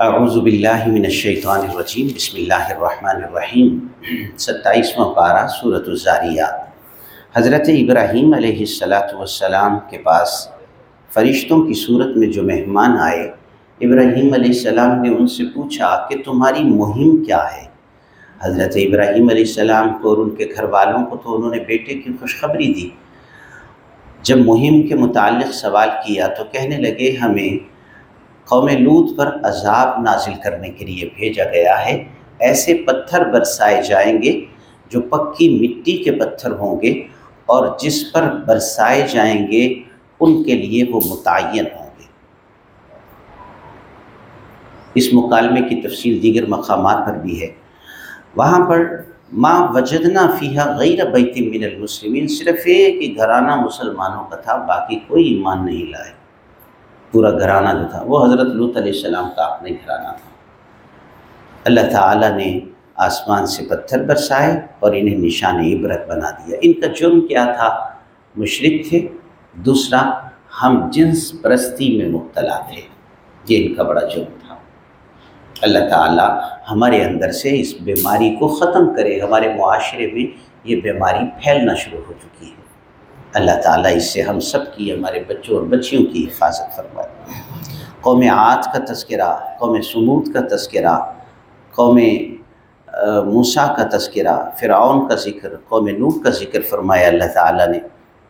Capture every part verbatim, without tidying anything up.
اعوذ باللہ من الشیطان الرجیم، بسم اللہ الرحمن الرحیم۔ ستائیسواں پارہ سورۃ الذاریات۔ حضرت ابراہیم علیہ الصلاۃ والسلام کے پاس فرشتوں کی صورت میں جو مہمان آئے، ابراہیم علیہ السلام نے ان سے پوچھا کہ تمہاری مہم کیا ہے؟ حضرت ابراہیم علیہ السلام کو اور ان کے گھر والوں کو تو انہوں نے بیٹے کی خوشخبری دی۔ جب مہم کے متعلق سوال کیا تو کہنے لگے ہمیں قوم لوط پر عذاب نازل کرنے کے لیے بھیجا گیا ہے۔ ایسے پتھر برسائے جائیں گے جو پکی مٹی کے پتھر ہوں گے، اور جس پر برسائے جائیں گے ان کے لیے وہ متعین ہوں گے۔ اس مکالمے کی تفصیل دیگر مقامات پر بھی ہے۔ وہاں پر ما وجدنا فیہا غیر بیت من المسلمین، صرف ایک ہی گھرانہ مسلمانوں کا تھا، باقی کوئی ایمان نہیں لائے۔ پورا گھرانہ جو تھا وہ حضرت لوط علیہ السلام کا اپنا گھرانہ تھا۔ اللہ تعالیٰ نے آسمان سے پتھر برسائے اور انہیں نشان عبرت بنا دیا۔ ان کا جرم کیا تھا؟ مشرک تھے، دوسرا ہم جنس پرستی میں مبتلا تھے، یہ ان کا بڑا جرم تھا۔ اللہ تعالیٰ ہمارے اندر سے اس بیماری کو ختم کرے۔ ہمارے معاشرے میں یہ بیماری پھیلنا شروع ہو چکی ہے۔ اللہ تعالیٰ اس سے ہم سب کی، ہمارے بچوں اور بچیوں کی حفاظت فرمائے۔ قوم عاد کا تذکرہ، قوم سمود کا تذکرہ، قوم موسیٰ کا تذکرہ، فرعون کا ذکر، قوم نوح کا ذکر فرمایا اللہ تعالیٰ نے،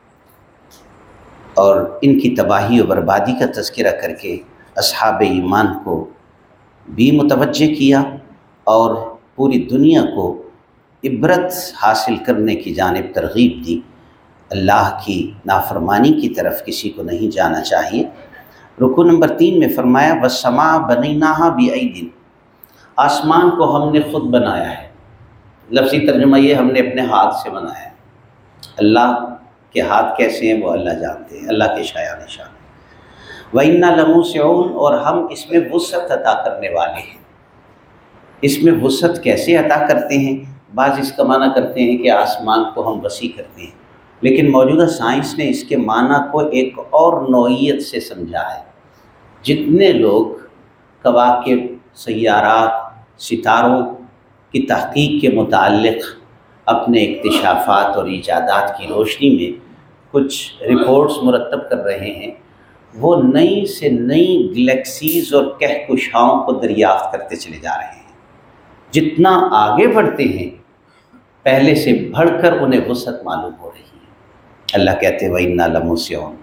اور ان کی تباہی و بربادی کا تذکرہ کر کے اصحاب ایمان کو بھی متوجہ کیا اور پوری دنیا کو عبرت حاصل کرنے کی جانب ترغیب دی۔ اللہ کی نافرمانی کی طرف کسی کو نہیں جانا چاہیے۔ رکوع نمبر تین میں فرمایا وَالسَّمَاءَ بَنَيْنَاهَا بِأَيْدٍ، آسمان کو ہم نے خود بنایا ہے۔ لفظی ترجمہ یہ ہم نے اپنے ہاتھ سے بنایا ہے۔ اللہ کے ہاتھ کیسے ہیں وہ اللہ جانتے ہیں، اللہ کے شایان نشان ہیں۔ وَإِنَّا لَمُوسِعُونَ، اور ہم اس میں وسعت عطا کرنے والے ہیں۔ اس میں وسعت کیسے عطا کرتے ہیں؟ بعض اس کا معنی کرتے ہیں کہ آسمان کو ہم وسیع کرتے ہیں، لیکن موجودہ سائنس نے اس کے معنی کو ایک اور نوعیت سے سمجھا ہے۔ جتنے لوگ کواکب، سیارات، ستاروں کی تحقیق کے متعلق اپنے اکتشافات اور ایجادات کی روشنی میں کچھ رپورٹس مرتب کر رہے ہیں، وہ نئی سے نئی گلیکسیز اور کہکشاؤں کو دریافت کرتے چلے جا رہے ہیں۔ جتنا آگے بڑھتے ہیں پہلے سے بڑھ کر انہیں وسعت معلوم ہو رہی ہے۔ اللہ کہتے ہیں وَإِنَّا لَمُوسِعُونَ،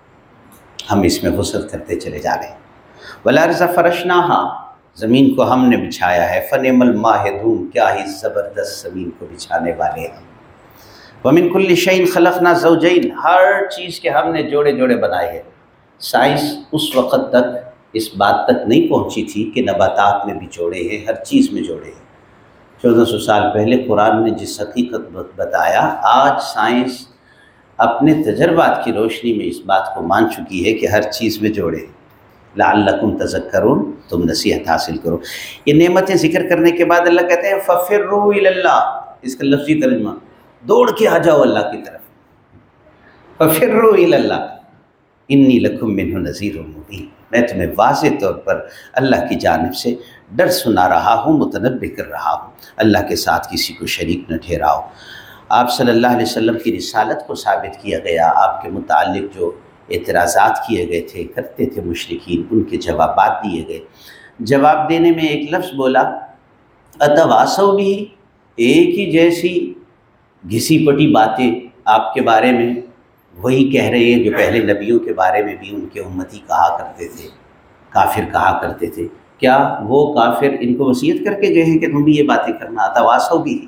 ہم اس میں وسعت کرتے چلے جا رہے ہیں۔ وَالْأَرْضَ فَرَشْنَاهَا، زمین کو ہم نے بچھایا ہے۔ فَنِعْمَ الْمَاهِدُونَ، کیا ہی زبردست زمین کو بچھانے والے ہیں۔ وَمِن كُلِّ شَيْءٍ خَلَقْنَا زَوْجَيْنِ، ہر چیز کے ہم نے جوڑے جوڑے بنائے ہیں۔ سائنس اس وقت تک اس بات تک نہیں پہنچی تھی کہ نباتات میں بھی جوڑے ہیں، ہر چیز میں جوڑے ہیں۔ چودہ سو سال پہلے قرآن نے جس حقیقت بتایا، آج سائنس اپنے تجربات کی روشنی میں اس بات کو مان چکی ہے کہ ہر چیز میں جوڑے ہیں۔ لعلکم تذکرون، تم نصیحت حاصل کرو۔ یہ نعمتیں ذکر کرنے کے بعد اللہ کہتے ہیں ففروا الی اللہ، اس کا لفظی ترجمہ دوڑ کے آ جاؤ اللہ کی طرف۔ ففروا الی اللہ انی لکم منہ نذیر مبین، میں تمہیں واضح طور پر اللہ کی جانب سے ڈر سنا رہا ہوں، متنبہ کر رہا ہوں۔ اللہ کے ساتھ کسی کو شریک نہ ٹھہراؤ۔ آپ صلی اللہ علیہ وسلم کی رسالت کو ثابت کیا گیا۔ آپ کے متعلق جو اعتراضات کیے گئے تھے، کرتے تھے مشرکین، ان کے جوابات دیے گئے۔ جواب دینے میں ایک لفظ بولا اتواصوا بھی، ایک ہی جیسی گھسی پٹی باتیں آپ کے بارے میں وہی کہہ رہے ہیں جو پہلے نبیوں کے بارے میں بھی ان کے امتی کہا کرتے تھے، کافر کہا کرتے تھے۔ کیا وہ کافر ان کو وصیت کر کے گئے ہیں کہ تم بھی یہ باتیں کرنا؟ اتواصوا بھی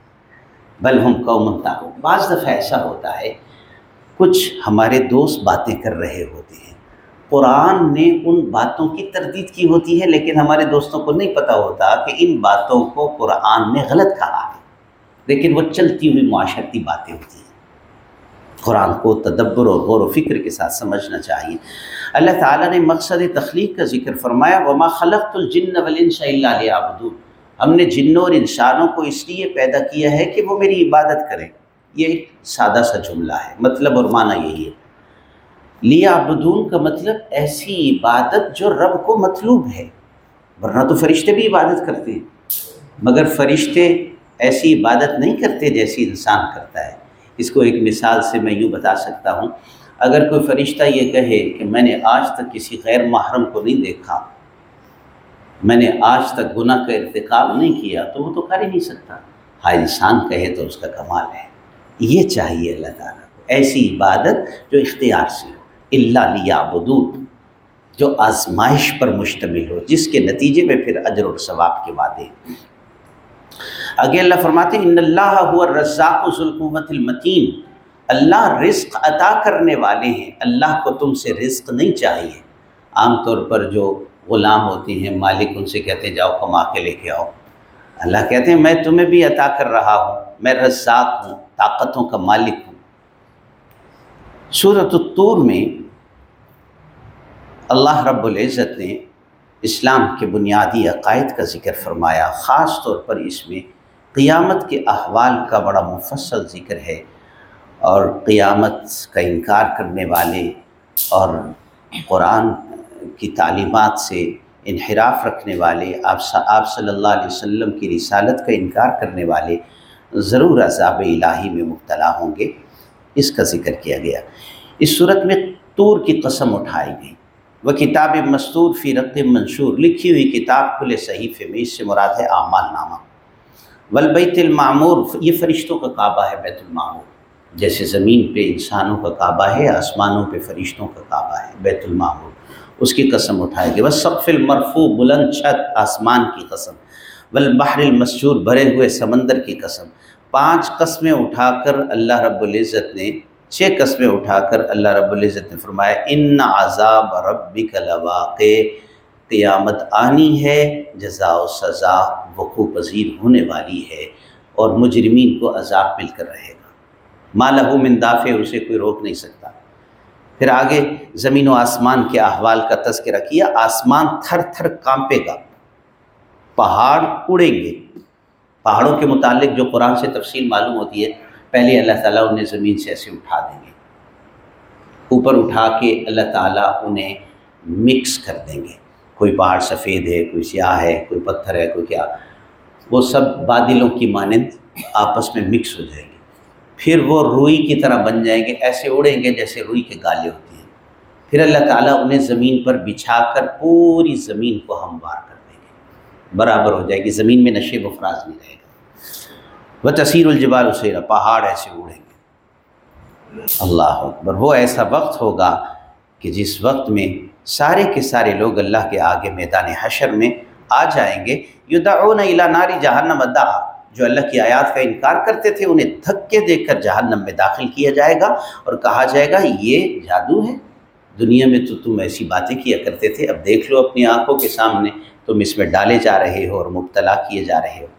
بل ہم قوم طاغون۔ بعض دفعہ ایسا ہوتا ہے کچھ ہمارے دوست باتیں کر رہے ہوتے ہیں، قرآن نے ان باتوں کی تردید کی ہوتی ہے، لیکن ہمارے دوستوں کو نہیں پتہ ہوتا کہ ان باتوں کو قرآن نے غلط کہا ہے، لیکن وہ چلتی ہوئی معاشرتی باتیں ہوتی ہیں۔ قرآن کو تدبر اور غور و فکر کے ساتھ سمجھنا چاہیے۔ اللہ تعالیٰ نے مقصد تخلیق کا ذکر فرمایا وَمَا خَلَقْتُ الْجِنَّ وَالْإِنسَ إِلَّا لِيَعْبُدُونَ، ہم نے جنوں اور انسانوں کو اس لیے پیدا کیا ہے کہ وہ میری عبادت کریں۔ یہ ایک سادہ سا جملہ ہے، مطلب اور معنی یہی ہے۔ لیعبدون کا مطلب ایسی عبادت جو رب کو مطلوب ہے، ورنہ تو فرشتے بھی عبادت کرتے ہیں، مگر فرشتے ایسی عبادت نہیں کرتے جیسی انسان کرتا ہے۔ اس کو ایک مثال سے میں یوں بتا سکتا ہوں، اگر کوئی فرشتہ یہ کہے کہ میں نے آج تک کسی غیر محرم کو نہیں دیکھا، میں نے آج تک گناہ کا ارتکاب نہیں کیا، تو وہ تو کر ہی نہیں سکتا۔ ہاں انسان کہے تو اس کا کمال ہے۔ یہ چاہیے اللہ تعالیٰ کو، ایسی عبادت جو اختیار سے ہو، الا لیعبدون، جو آزمائش پر مشتمل ہو، جس کے نتیجے میں پھر اجر اور ثواب کے وعدے۔ آگے اللہ فرماتے ہیں ان اللہ هو الرزاق ذو القوۃ المتین، اللہ رزق عطا کرنے والے ہیں، اللہ کو تم سے رزق نہیں چاہیے۔ عام طور پر جو غلام ہوتے ہیں، مالک ان سے کہتے ہیں جاؤ کما کے لے کے آؤ، اللہ کہتے ہیں میں تمہیں بھی عطا کر رہا ہوں، میں رزاق ہوں، طاقتوں کا مالک ہوں۔ سورۃ الطور میں اللہ رب العزت نے اسلام کے بنیادی عقائد کا ذکر فرمایا، خاص طور پر اس میں قیامت کے احوال کا بڑا مفصل ذکر ہے، اور قیامت کا انکار کرنے والے اور قرآن کی تعلیمات سے انحراف رکھنے والے، آپ آپ صلی اللہ علیہ وسلم کی رسالت کا انکار کرنے والے ضرور عذاب الہی میں مبتلا ہوں گے، اس کا ذکر کیا گیا۔ اس صورت میں طور کی قسم اٹھائی گئی، وہ کتاب مستور فی رق منشور، لکھی ہوئی کتاب کھلے صحیفے میں، اس سے مراد ہے اعمال نامہ۔ والبیت المعمور، یہ فرشتوں کا کعبہ ہے بیت المعمور، جیسے زمین پہ انسانوں کا کعبہ ہے، آسمانوں پہ فرشتوں کا کعبہ ہے بیت المعمور، اس کی قسم اٹھائی گئی۔ والسقف المرفوع، بلند چھت، آسمان کی قسم۔ والبحر المسجور، بھرے ہوئے سمندر کی قسم۔ پانچ قسمیں اٹھا کر اللہ رب العزت نے چھ قسمیں اٹھا کر اللہ رب العزت نے فرمایا ان عذاب ربک لواقع، قیامت آنی ہے، جزا و سزا وقوع پذیر ہونے والی ہے، اور مجرمین کو عذاب مل کر رہے گا۔ ما لہ من دافع، اسے کوئی روک نہیں سکتا۔ پھر آگے زمین و آسمان کے احوال کا تذکرہ کیا، آسمان تھر تھر کانپے گا، پہاڑ اڑیں گے۔ پہاڑوں کے متعلق جو قرآن سے تفصیل معلوم ہوتی ہے، پہلے اللہ تعالیٰ انہیں زمین سے ایسے اٹھا دیں گے، اوپر اٹھا کے اللہ تعالیٰ انہیں مکس کر دیں گے، کوئی پہاڑ سفید ہے، کوئی سیاہ ہے، کوئی پتھر ہے، کوئی کیا، وہ سب بادلوں کی مانند آپس میں مکس ہو جائیں گے، پھر وہ روئی کی طرح بن جائیں گے، ایسے اڑیں گے جیسے روئی کے گالے ہوتی ہیں۔ پھر اللہ تعالیٰ انہیں زمین پر بچھا کر پوری زمین کو ہموار کر دیں گے، برابر ہو جائے گی، زمین میں نشیب و فراز نہیں رہے گا۔ وَتَسِيرُ الْجِبَالُ سَيْرًا، پہاڑ ایسے اڑیں گے۔ اللہ اکبر، وہ ایسا وقت ہوگا کہ جس وقت میں سارے کے سارے لوگ اللہ کے آگے میدان حشر میں آ جائیں گے۔ یدعون الی نار جہنم دعا، جو اللہ کی آیات کا انکار کرتے تھے انہیں دھکے دے کر جہنم میں داخل کیا جائے گا، اور کہا جائے گا یہ جادو ہے، دنیا میں تو تم ایسی باتیں کیا کرتے تھے، اب دیکھ لو اپنی آنکھوں کے سامنے تم اس میں ڈالے جا رہے ہو اور مبتلا کیے جا رہے ہو۔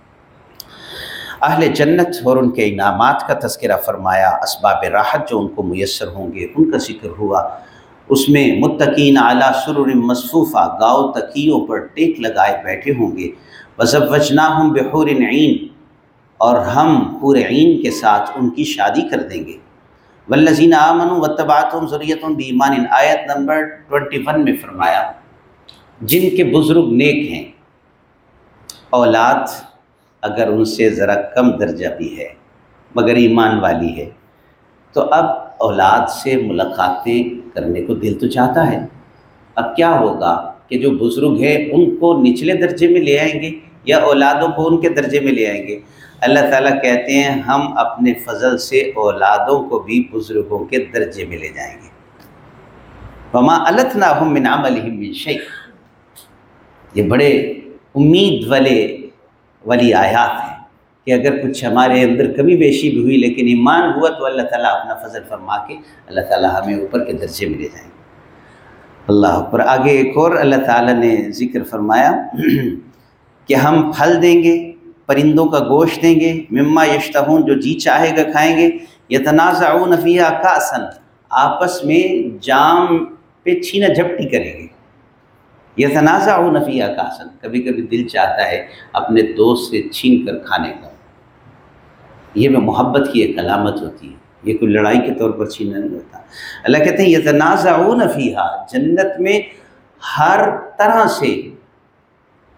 اہل جنت اور ان کے انعامات کا تذکرہ فرمایا، اسباب راحت جو ان کو میسر ہوں گے ان کا ذکر ہوا۔ اس میں متقین علی سرر مصفوفہ، گاؤ تکیوں پر ٹیک لگائے بیٹھے ہوں گے۔ وزوجناہم بحور عین، اور ہم حور عین کے ساتھ ان کی شادی کر دیں گے۔ والذین آمنوا واتبعتہم ذریتہم بایمان، آیت نمبر اکیس میں فرمایا جن کے بزرگ نیک ہیں، اولاد اگر ان سے ذرا کم درجہ بھی ہے مگر ایمان والی ہے، تو اب اولاد سے ملاقاتیں کرنے کو دل تو چاہتا ہے۔ اب کیا ہوگا کہ جو بزرگ ہیں ان کو نچلے درجے میں لے آئیں گے یا اولادوں کو ان کے درجے میں لے آئیں گے؟ اللہ تعالیٰ کہتے ہیں ہم اپنے فضل سے اولادوں کو بھی بزرگوں کے درجے میں لے جائیں گے۔ وَمَا أَلَتْنَاهُم مِّنْ عَمَلِهِم مِّن شَيْءٍ، یہ بڑے امید والے والی آیات ہیں کہ اگر کچھ ہمارے اندر کمی بیشی بھی ہوئی لیکن ایمان ہوا تو اللہ تعالیٰ اپنا فضل فرما کے اللہ تعالیٰ ہمیں اوپر کے درجے میں لے جائیں گے۔ اللہ پر آگے ایک اور اللہ تعالیٰ نے ذکر فرمایا کہ ہم پھل دیں گے، پرندوں کا گوشت دیں گے، مما یشتہون، جو جی چاہے گا کھائیں گے، یتنازعون فیہا کأسا، آپس میں جام پہ چھینا جھپٹی کریں گے۔ یتنازعون فیہا کأسا، کبھی کبھی دل چاہتا ہے اپنے دوست سے چھین کر کھانے کا، یہ میں محبت کی ایک علامت ہوتی ہے، یہ کوئی لڑائی کے طور پر چھیننا نہیں ہوتا۔ اللہ کہتے ہیں یتنازعون فیہا، جنت میں ہر طرح سے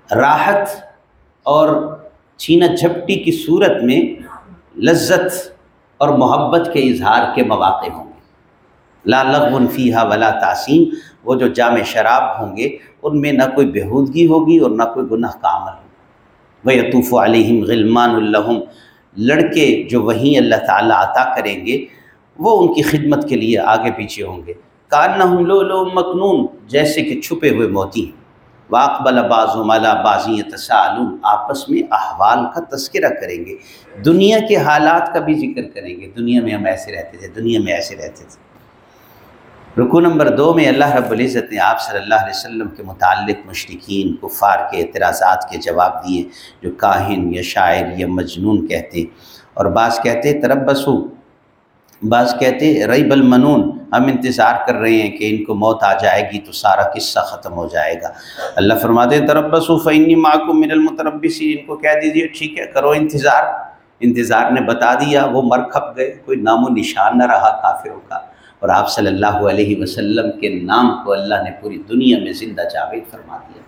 راحت اور چھینت جھپٹی کی صورت میں لذت اور محبت کے اظہار کے مواقع ہوں گے۔ لا لغو فیہا ولا تأثیم، وہ جو جام شراب ہوں گے ان میں نہ کوئی بےہودگی ہوگی اور نہ کوئی گناہ کا عمل ہوگا۔ وَيَطُوفُ عَلَيْهِمْ غِلْمَانٌ لَهُمْ، لڑکے جو وہیں اللہ تعالیٰ عطا کریں گے وہ ان کی خدمت کے لیے آگے پیچھے ہوں گے۔ کأنہم لؤلؤ مکنون، جیسے کہ چھپے ہوئے موتی ہیں۔ وَأَقْبَلَ بَعْضُهُمْ عَلَىٰ بَعْضٍ يَتَسَاءَلُونَ، آپس میں احوال کا تذکرہ کریں گے، دنیا کے حالات کا بھی ذکر کریں گے، دنیا میں ہم ایسے رہتے تھے، دنیا میں ایسے رہتے تھے۔ رکوع نمبر دو میں اللہ رب العزت نے آپ صلی اللہ علیہ وسلم کے متعلق مشرکین کفار کے اعتراضات کے جواب دیے، جو کاہن یا شاعر یا مجنون کہتے، اور بعض کہتے تربصوا، بعض کہتے ریب المنون، ہم انتظار کر رہے ہیں کہ ان کو موت آ جائے گی تو سارا قصہ ختم ہو جائے گا۔ اللہ فرماتے ہیں تربصوا فإنی معکم من المتربصین، ان کو کہہ دیجیے ٹھیک ہے کرو انتظار۔ انتظار نے بتا دیا، وہ مر کھپ گئے، کوئی نام و نشان نہ رہا کافروں کا، اور آپ صلی اللہ علیہ وسلم کے نام کو اللہ نے پوری دنیا میں زندہ جاوید فرما دیا۔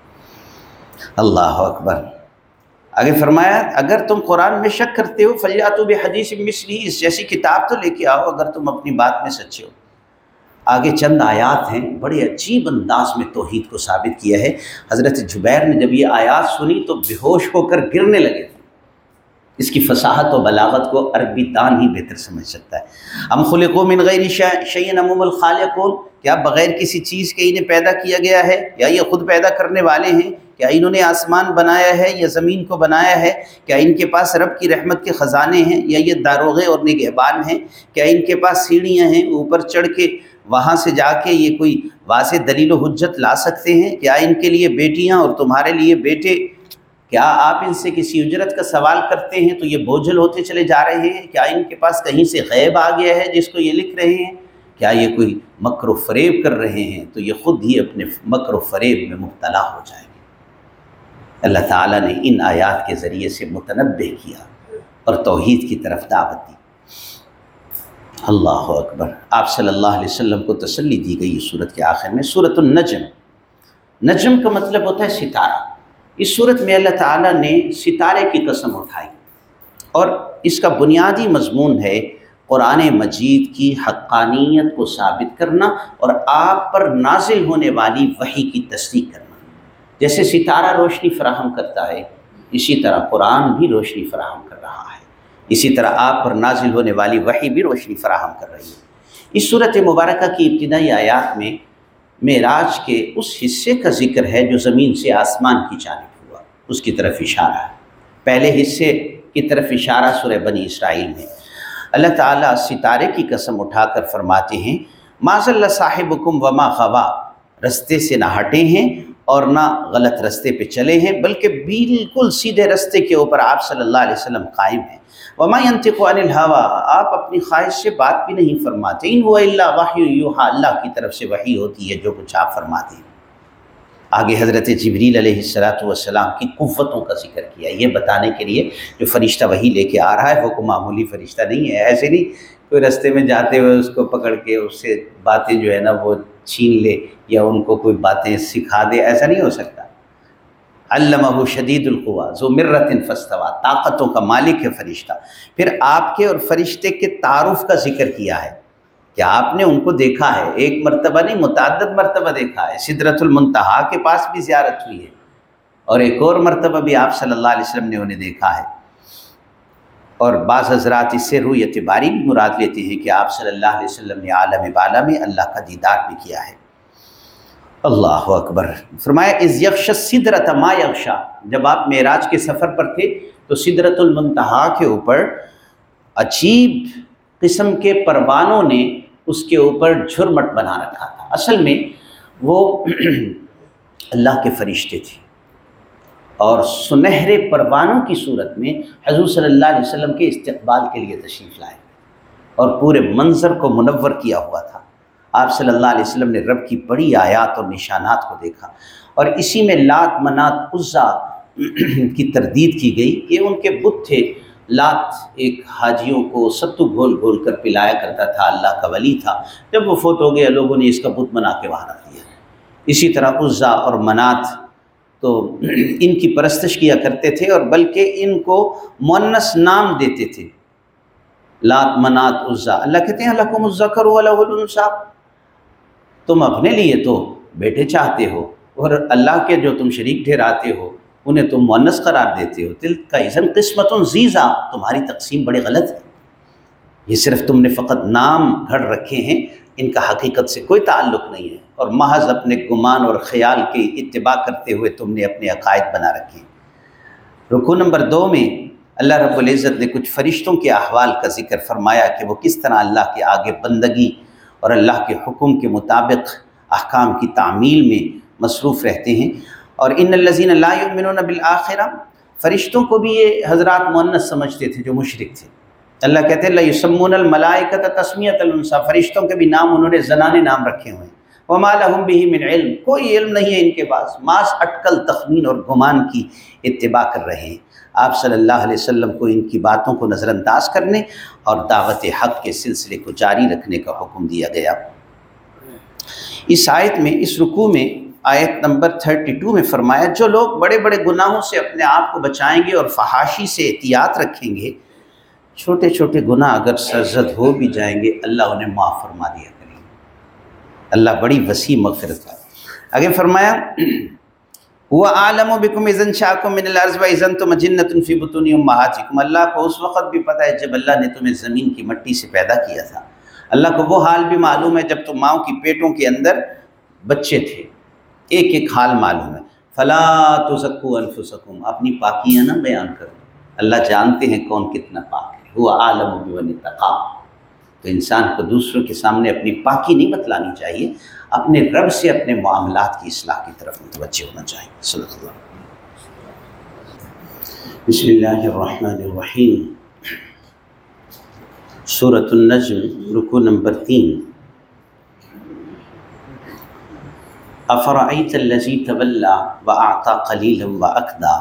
اللہ اکبر۔ آگے فرمایا اگر تم قرآن میں شک کرتے ہو فلیاتوا بحدیث مثلہ، اس جیسی کتاب تو لے کے آؤ اگر تم اپنی بات میں سچے ہو۔ آگے چند آیات ہیں، بڑے عجیب انداز میں توحید کو ثابت کیا ہے۔ حضرت جبیر نے جب یہ آیات سنی تو بے ہوش ہو کر گرنے لگے تھے۔ اس کی فصاحت و بلاغت کو عربی دان ہی بہتر سمجھ سکتا ہے۔ ام خلقوا من غیر شیء ام هم الخالقون، کیا بغیر کسی چیز کے انہیں پیدا کیا گیا ہے یا یہ خود پیدا کرنے والے ہیں؟ کیا انہوں نے آسمان بنایا ہے یا زمین کو بنایا ہے؟ کیا ان کے پاس رب کی رحمت کے خزانے ہیں یا یہ داروغے اور نگہبان ہیں؟ کیا ان کے پاس سیڑھیاں ہیں اوپر چڑھ کے وہاں سے جا کے یہ کوئی واضح دلیل و حجت لا سکتے ہیں؟ کیا ان کے لیے بیٹیاں اور تمہارے لیے بیٹے؟ کیا آپ ان سے کسی اجرت کا سوال کرتے ہیں تو یہ بوجھل ہوتے چلے جا رہے ہیں؟ کیا ان کے پاس کہیں سے غیب آ گیا ہے جس کو یہ لکھ رہے ہیں؟ کیا یہ کوئی مکر و فریب کر رہے ہیں تو یہ خود ہی اپنے مکر و فریب میں مبتلا ہو جائیں گے۔ اللہ تعالیٰ نے ان آیات کے ذریعے سے متنبہ کیا اور توحید کی طرف دعوت دی۔ اللہ اکبر۔ آپ صلی اللہ علیہ وسلم کو تسلی دی گئی سورت کے آخر میں۔ سورۃ النجم، نجم کا مطلب ہوتا ہے ستارہ۔ اس صورت میں اللہ تعالیٰ نے ستارے کی قسم اٹھائی، اور اس کا بنیادی مضمون ہے قرآن مجید کی حقانیت کو ثابت کرنا اور آپ پر نازل ہونے والی وحی کی تصدیق کرنا۔ جیسے ستارہ روشنی فراہم کرتا ہے، اسی طرح قرآن بھی روشنی فراہم کر رہا ہے، اسی طرح آپ پر نازل ہونے والی وحی بھی روشنی فراہم کر رہی ہے۔ اس صورت مبارکہ کی ابتدائی آیات میں معراج کے اس حصے کا ذکر ہے جو زمین سے آسمان کی جانب ہوا، اس کی طرف اشارہ ہے۔ پہلے حصے کی طرف اشارہ سورہ بنی اسرائیل میں۔ اللہ تعالیٰ ستارے کی قسم اٹھا کر فرماتے ہیں ما ضل صاحبکم وما غوا، رستے سے نہ ہٹے ہیں اور نہ غلط رستے پہ چلے ہیں، بلکہ بالکل سیدھے رستے کے اوپر آپ صلی اللہ علیہ وسلم قائم ہیں۔ وما ينطق عن الهوى، آپ اپنی خواہش سے بات بھی نہیں فرماتے۔ ان هو الا وحی یوحی، اللہ کی طرف سے وحی ہوتی ہے جو کچھ آپ فرماتے ہیں۔ آگے حضرت جبریل علیہ الصلوۃ والسلام کی قوتوں کا ذکر کیا، یہ بتانے کے لیے جو فرشتہ وحی لے کے آ رہا ہے وہ کوئی معمولی فرشتہ نہیں ہے۔ ایسے نہیں کوئی رستے میں جاتے ہوئے اس کو پکڑ کے اس سے باتیں جو ہے نا وہ چھین لے یا ان کو کوئی باتیں سکھا دے، ایسا نہیں ہو سکتا۔ علمہ شدید القویٰ ذو مرۃ فاستویٰ، طاقتوں کا مالک ہے فرشتہ۔ پھر آپ کے اور فرشتے کے تعارف کا ذکر کیا ہے کہ آپ نے ان کو دیکھا ہے، ایک مرتبہ نہیں متعدد مرتبہ دیکھا ہے۔ سدرۃ المنتہا کے پاس بھی زیارت ہوئی ہے، اور ایک اور مرتبہ بھی آپ صلی اللہ علیہ وسلم نے انہیں دیکھا ہے۔ اور بعض حضرات اس سے روی اعتباری بھی مراد لیتے ہیں کہ آپ صلی اللہ علیہ وسلم نے عالم بالا میں اللہ کا دیدار بھی کیا ہے۔ اللہ اکبر۔ فرمایا اذ یغشی السدرۃ ما یغشی، جب آپ معراج کے سفر پر تھے تو سدرۃ المنتہا کے اوپر عجیب قسم کے پروانوں نے اس کے اوپر جھرمٹ بنا رکھا تھا۔ اصل میں وہ اللہ کے فرشتے تھے، اور سنہرے پروانوں کی صورت میں حضور صلی اللہ علیہ وسلم کے استقبال کے لیے تشریف لائے اور پورے منظر کو منور کیا ہوا تھا۔ آپ صلی اللہ علیہ وسلم نے رب کی بڑی آیات اور نشانات کو دیکھا، اور اسی میں لات منات عزا کی تردید کی گئی کہ ان کے بت تھے۔ لات ایک حاجیوں کو ستو گھول گھول کر پلایا کرتا تھا، اللہ کا ولی تھا، جب وہ فوت ہو گیا لوگوں نے اس کا بت بنا کے وہاں رکھ دیا۔ اسی طرح عزا اور منات تو ان کی پرستش کیا کرتے تھے، اور بلکہ ان کو مؤنث نام دیتے تھے، لات، منات، عزیٰ۔ اللہ کہتے ہیں لکم الذکر ولہ الانثیٰ، تم اپنے لیے تو بیٹے چاہتے ہو اور اللہ کے جو تم شریک ٹھہراتے ہو انہیں تم مؤنث قرار دیتے ہو۔ تلک اذن قسمۃ ضیزیٰ، تمہاری تقسیم بڑی غلط ہے، یہ صرف تم نے فقط نام گھڑ رکھے ہیں، ان کا حقیقت سے کوئی تعلق نہیں ہے، اور محض اپنے گمان اور خیال کی اتباع کرتے ہوئے تم نے اپنے عقائد بنا رکھے ہیں۔ رکوع نمبر دو میں اللہ رب العزت نے کچھ فرشتوں کے احوال کا ذکر فرمایا کہ وہ کس طرح اللہ کے آگے بندگی اور اللہ کے حکم کے مطابق احکام کی تعمیل میں مصروف رہتے ہیں۔ اور ان الذین لا یؤمنون بالآخرہ، فرشتوں کو بھی یہ حضرات مؤنث سمجھتے تھے جو مشرک تھے۔ اللہ کہتے ہیں لیسمون الملائکۃ تسمیۃ الانثیٰ، فرشتوں کے بھی نام انہوں نے زنانے نام رکھے ہوئے ہیں۔ وما لہم بہ من علم، کوئی علم نہیں ہے ان کے پاس، ماس اٹکل، تخمین اور گمان کی اتباع کر رہے ہیں۔ آپ صلی اللہ علیہ وسلم کو ان کی باتوں کو نظر انداز کرنے اور دعوت حق کے سلسلے کو جاری رکھنے کا حکم دیا گیا۔ اس آیت میں، اس رکوع میں، آیت نمبر بتیس میں فرمایا جو لوگ بڑے بڑے گناہوں سے اپنے آپ کو بچائیں گے اور فحاشی سے احتیاط رکھیں گے، چھوٹے چھوٹے گناہ اگر سرزد ہو بھی جائیں گے اللہ انہیں معاف فرما دیا کریں گے۔ اللہ بڑی وسیع مغفرت ہے۔ آگے فرمایا هو اعلم بكم اذ انشاكم من الارض واذا انتم اجنة في بطون امهاتكم، اللہ کو اس وقت بھی پتہ ہے جب اللہ نے تمہیں زمین کی مٹی سے پیدا کیا تھا، اللہ کو وہ حال بھی معلوم ہے جب تم ماؤں کی پیٹوں کے اندر بچے تھے، ایک ایک حال معلوم ہے۔ فلا تزکوا انفسکم، اپنی پاکیاں نہ بیان کرو، اللہ جانتے ہیں کون کتنا پاک ہے۔ هو اعلم بمن اتقى، تو انسان کو دوسروں کے سامنے اپنی پاکی نہیں بتلانی چاہیے، اپنے رب سے اپنے معاملات کی اصلاح کی طرف متوجہ ہونا چاہیے۔ صدق اللہ۔ بسم اللہ الرحمن الرحیم۔ سورۃ النجم، رکوع نمبر تین۔ افرأیت الذی تولی واعطی قلیلا واکدی،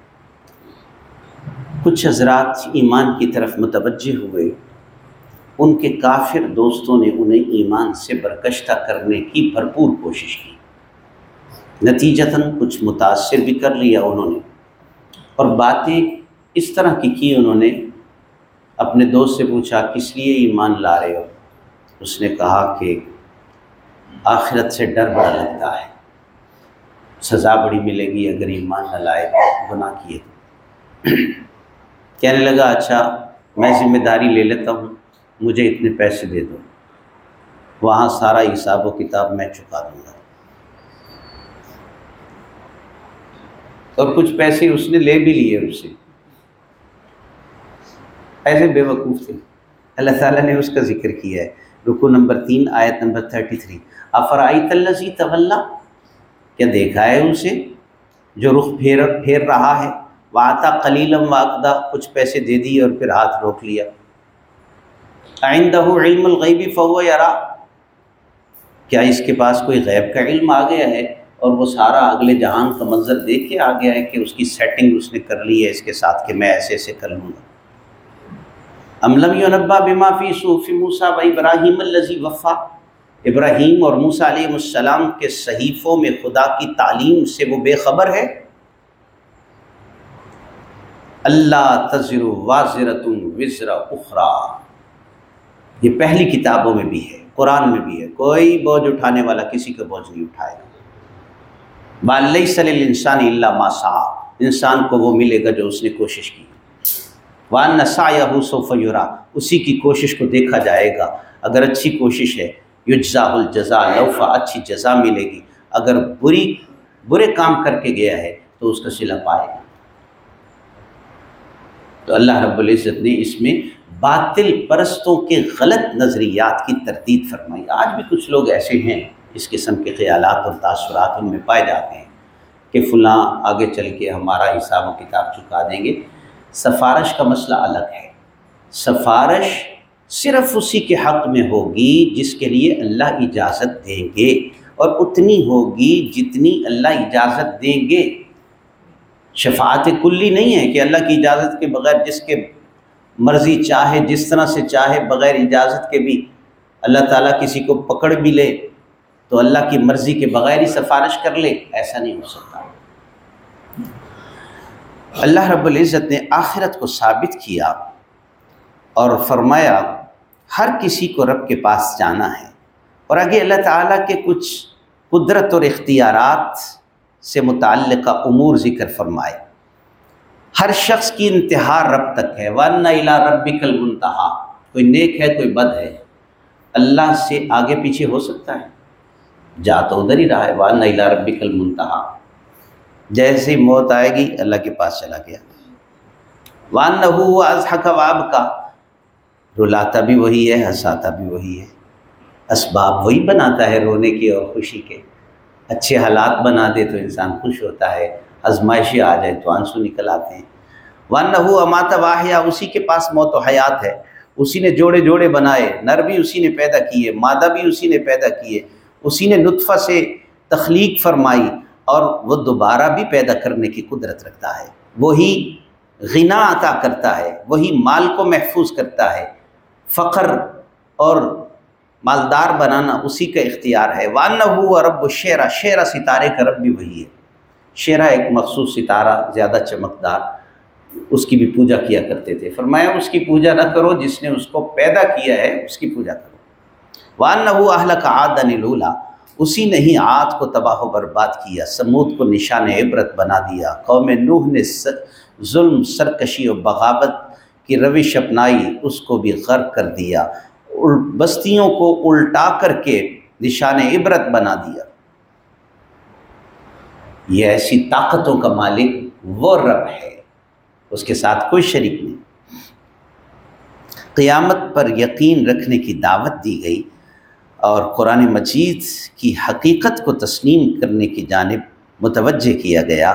کچھ حضرات ایمان کی طرف متوجہ ہوئے، ان کے کافر دوستوں نے انہیں ایمان سے برگشتہ کرنے کی بھرپور کوشش کی، نتیجتاً کچھ متاثر بھی کر لیا انہوں نے، اور باتیں اس طرح کی کی انہوں نے۔ اپنے دوست سے پوچھا کس لیے ایمان لا رہے ہو؟ اس نے کہا کہ آخرت سے ڈر بڑا لگتا ہے، سزا بڑی ملے گی اگر ایمان نہ لائے، گناہ کیے تو۔ کہنے لگا اچھا میں ذمہ داری لے لیتا ہوں، مجھے اتنے پیسے دے دو، وہاں سارا حساب و کتاب میں چکا دوں گا۔ اور کچھ پیسے اس نے لے بھی لیے اس سے، ایسے بے وقوف تھے۔ اللہ تعالیٰ نے اس کا ذکر کیا ہے، رکوع نمبر تین آیت نمبر تینتیس۔ افرأیت الذی تولی، کیا دیکھا ہے اسے جو رخ پھیر پھیر رہا ہے، واعطی قلیلا واکدی، کچھ پیسے دے دیے اور پھر ہاتھ روک لیا۔ عنده علم الغیب فهو یری، کیا اس کے پاس کوئی غیب کا علم آ گیا ہے اور وہ سارا اگلے جہان کا منظر دیکھ کے آ گیا ہے کہ اس کی سیٹنگ اس نے کر لی ہے اس کے ساتھ کہ میں ایسے ایسے کر لوں گا۔ ام لم ینبأ بما فی صحف موسیٰ و ابراہیم الذی وفی، ابراہیم اور موسیٰ علیہ السلام کے صحیفوں میں خدا کی تعلیم سے وہ بے خبر ہے؟ اللہ تزر وازرۃ وزر اخری، یہ پہلی کتابوں میں بھی ہے، قرآن میں بھی ہے، کوئی بوجھ اٹھانے والا کسی کا بوجھ نہیں اٹھائے گا۔ بل لیس للانسان الا ما سعی، انسان کو وہ ملے گا جو اس نے کوشش کی۔ وان سعیہ سوف یری، اسی کی کوشش کو دیکھا جائے گا، اگر اچھی کوشش ہے یجزاہ الجزاء الاوفی، اچھی جزا ملے گی، اگر بری برے کام کر کے گیا ہے تو اس کا صلہ پائے گا۔ تو اللہ رب العزت نے اس میں باطل پرستوں کے غلط نظریات کی تردید فرمائی۔ آج بھی کچھ لوگ ایسے ہیں، اس قسم کے خیالات اور تاثرات ان میں پائے جاتے ہیں کہ فلاں آگے چل کے ہمارا حساب و کتاب چکا دیں گے۔ سفارش کا مسئلہ الگ ہے، سفارش صرف اسی کے حق میں ہوگی جس کے لیے اللہ اجازت دیں گے، اور اتنی ہوگی جتنی اللہ اجازت دیں گے۔ شفاعت کلی نہیں ہے کہ اللہ کی اجازت کے بغیر جس کے مرضی چاہے جس طرح سے چاہے بغیر اجازت کے بھی اللہ تعالیٰ کسی کو پکڑ بھی لے تو اللہ کی مرضی کے بغیر ہی سفارش کر لے، ایسا نہیں ہو سکتا۔ اللہ رب العزت نے آخرت کو ثابت کیا اور فرمایا ہر کسی کو رب کے پاس جانا ہے، اور آگے اللہ تعالیٰ کے کچھ قدرت اور اختیارات سے متعلقہ امور ذکر فرمائے۔ ہر شخص کی انتہا رب تک ہے، وَأَنَّ إِلَىٰ رَبِّكَ الْمُنْتَهَىٰ، کوئی نیک ہے کوئی بد ہے، اللہ سے آگے پیچھے ہو سکتا ہے، جا تو ادھر ہی رہا ہے۔ وَأَنَّ إِلَىٰ رَبِّكَ الْمُنْتَهَىٰ، جیسے ہی موت آئے گی اللہ کے پاس چلا گیا۔ وَأَنَّهُ هُوَ أَضْحَكَ وَأَبْكَىٰ، رلاتا بھی وہی ہے ہنساتا بھی وہی ہے، اسباب وہی بناتا ہے رونے کے اور خوشی کے، اچھے حالات بنا دے تو انسان خوش ہوتا ہے، آزمائشیں آ جائے تو آنسو نکل آتے ہیں۔ وَأَنَّهُ أَمَاتَ وَأَحْيَا، اسی کے پاس موت و حیات ہے، اسی نے جوڑے جوڑے بنائے، نر بھی اسی نے پیدا کیے، مادہ بھی اسی نے پیدا کیے، اسی نے نطفہ سے تخلیق فرمائی، اور وہ دوبارہ بھی پیدا کرنے کی قدرت رکھتا ہے، وہی غنا عطا کرتا ہے، وہی مال کو محفوظ کرتا ہے، فقر اور مالدار بنانا اسی کا اختیار ہے۔ وَأَنَّهُ هُوَ رَبُّ الشِّعْرَىٰ، شعرا ستارے کا رب بھی وہی ہے، شعرا ایک مخصوص ستارہ زیادہ چمکدار، اس کی بھی پوجا کیا کرتے تھے، فرمایا اس کی پوجا نہ کرو جس نے اس کو پیدا کیا ہے، اس کی پوجا کرو۔ وَأَنَّهُ أَهْلَكَ عَادًا الْأُولَىٰ، اسی نے ہی عاد کو تباہ و برباد کیا، سمود کو نشان عبرت بنا دیا، قوم نوح نے ظلم سرکشی و بغاوت کی روش اپنائی، اس کو بھی غرق کر دیا، بستیوں کو الٹا کر کے نشان عبرت بنا دیا۔ یہ ایسی طاقتوں کا مالک وہ رب ہے، اس کے ساتھ کوئی شریک نہیں۔ قیامت پر یقین رکھنے کی دعوت دی گئی اور قرآن مجید کی حقیقت کو تسلیم کرنے کی جانب متوجہ کیا گیا۔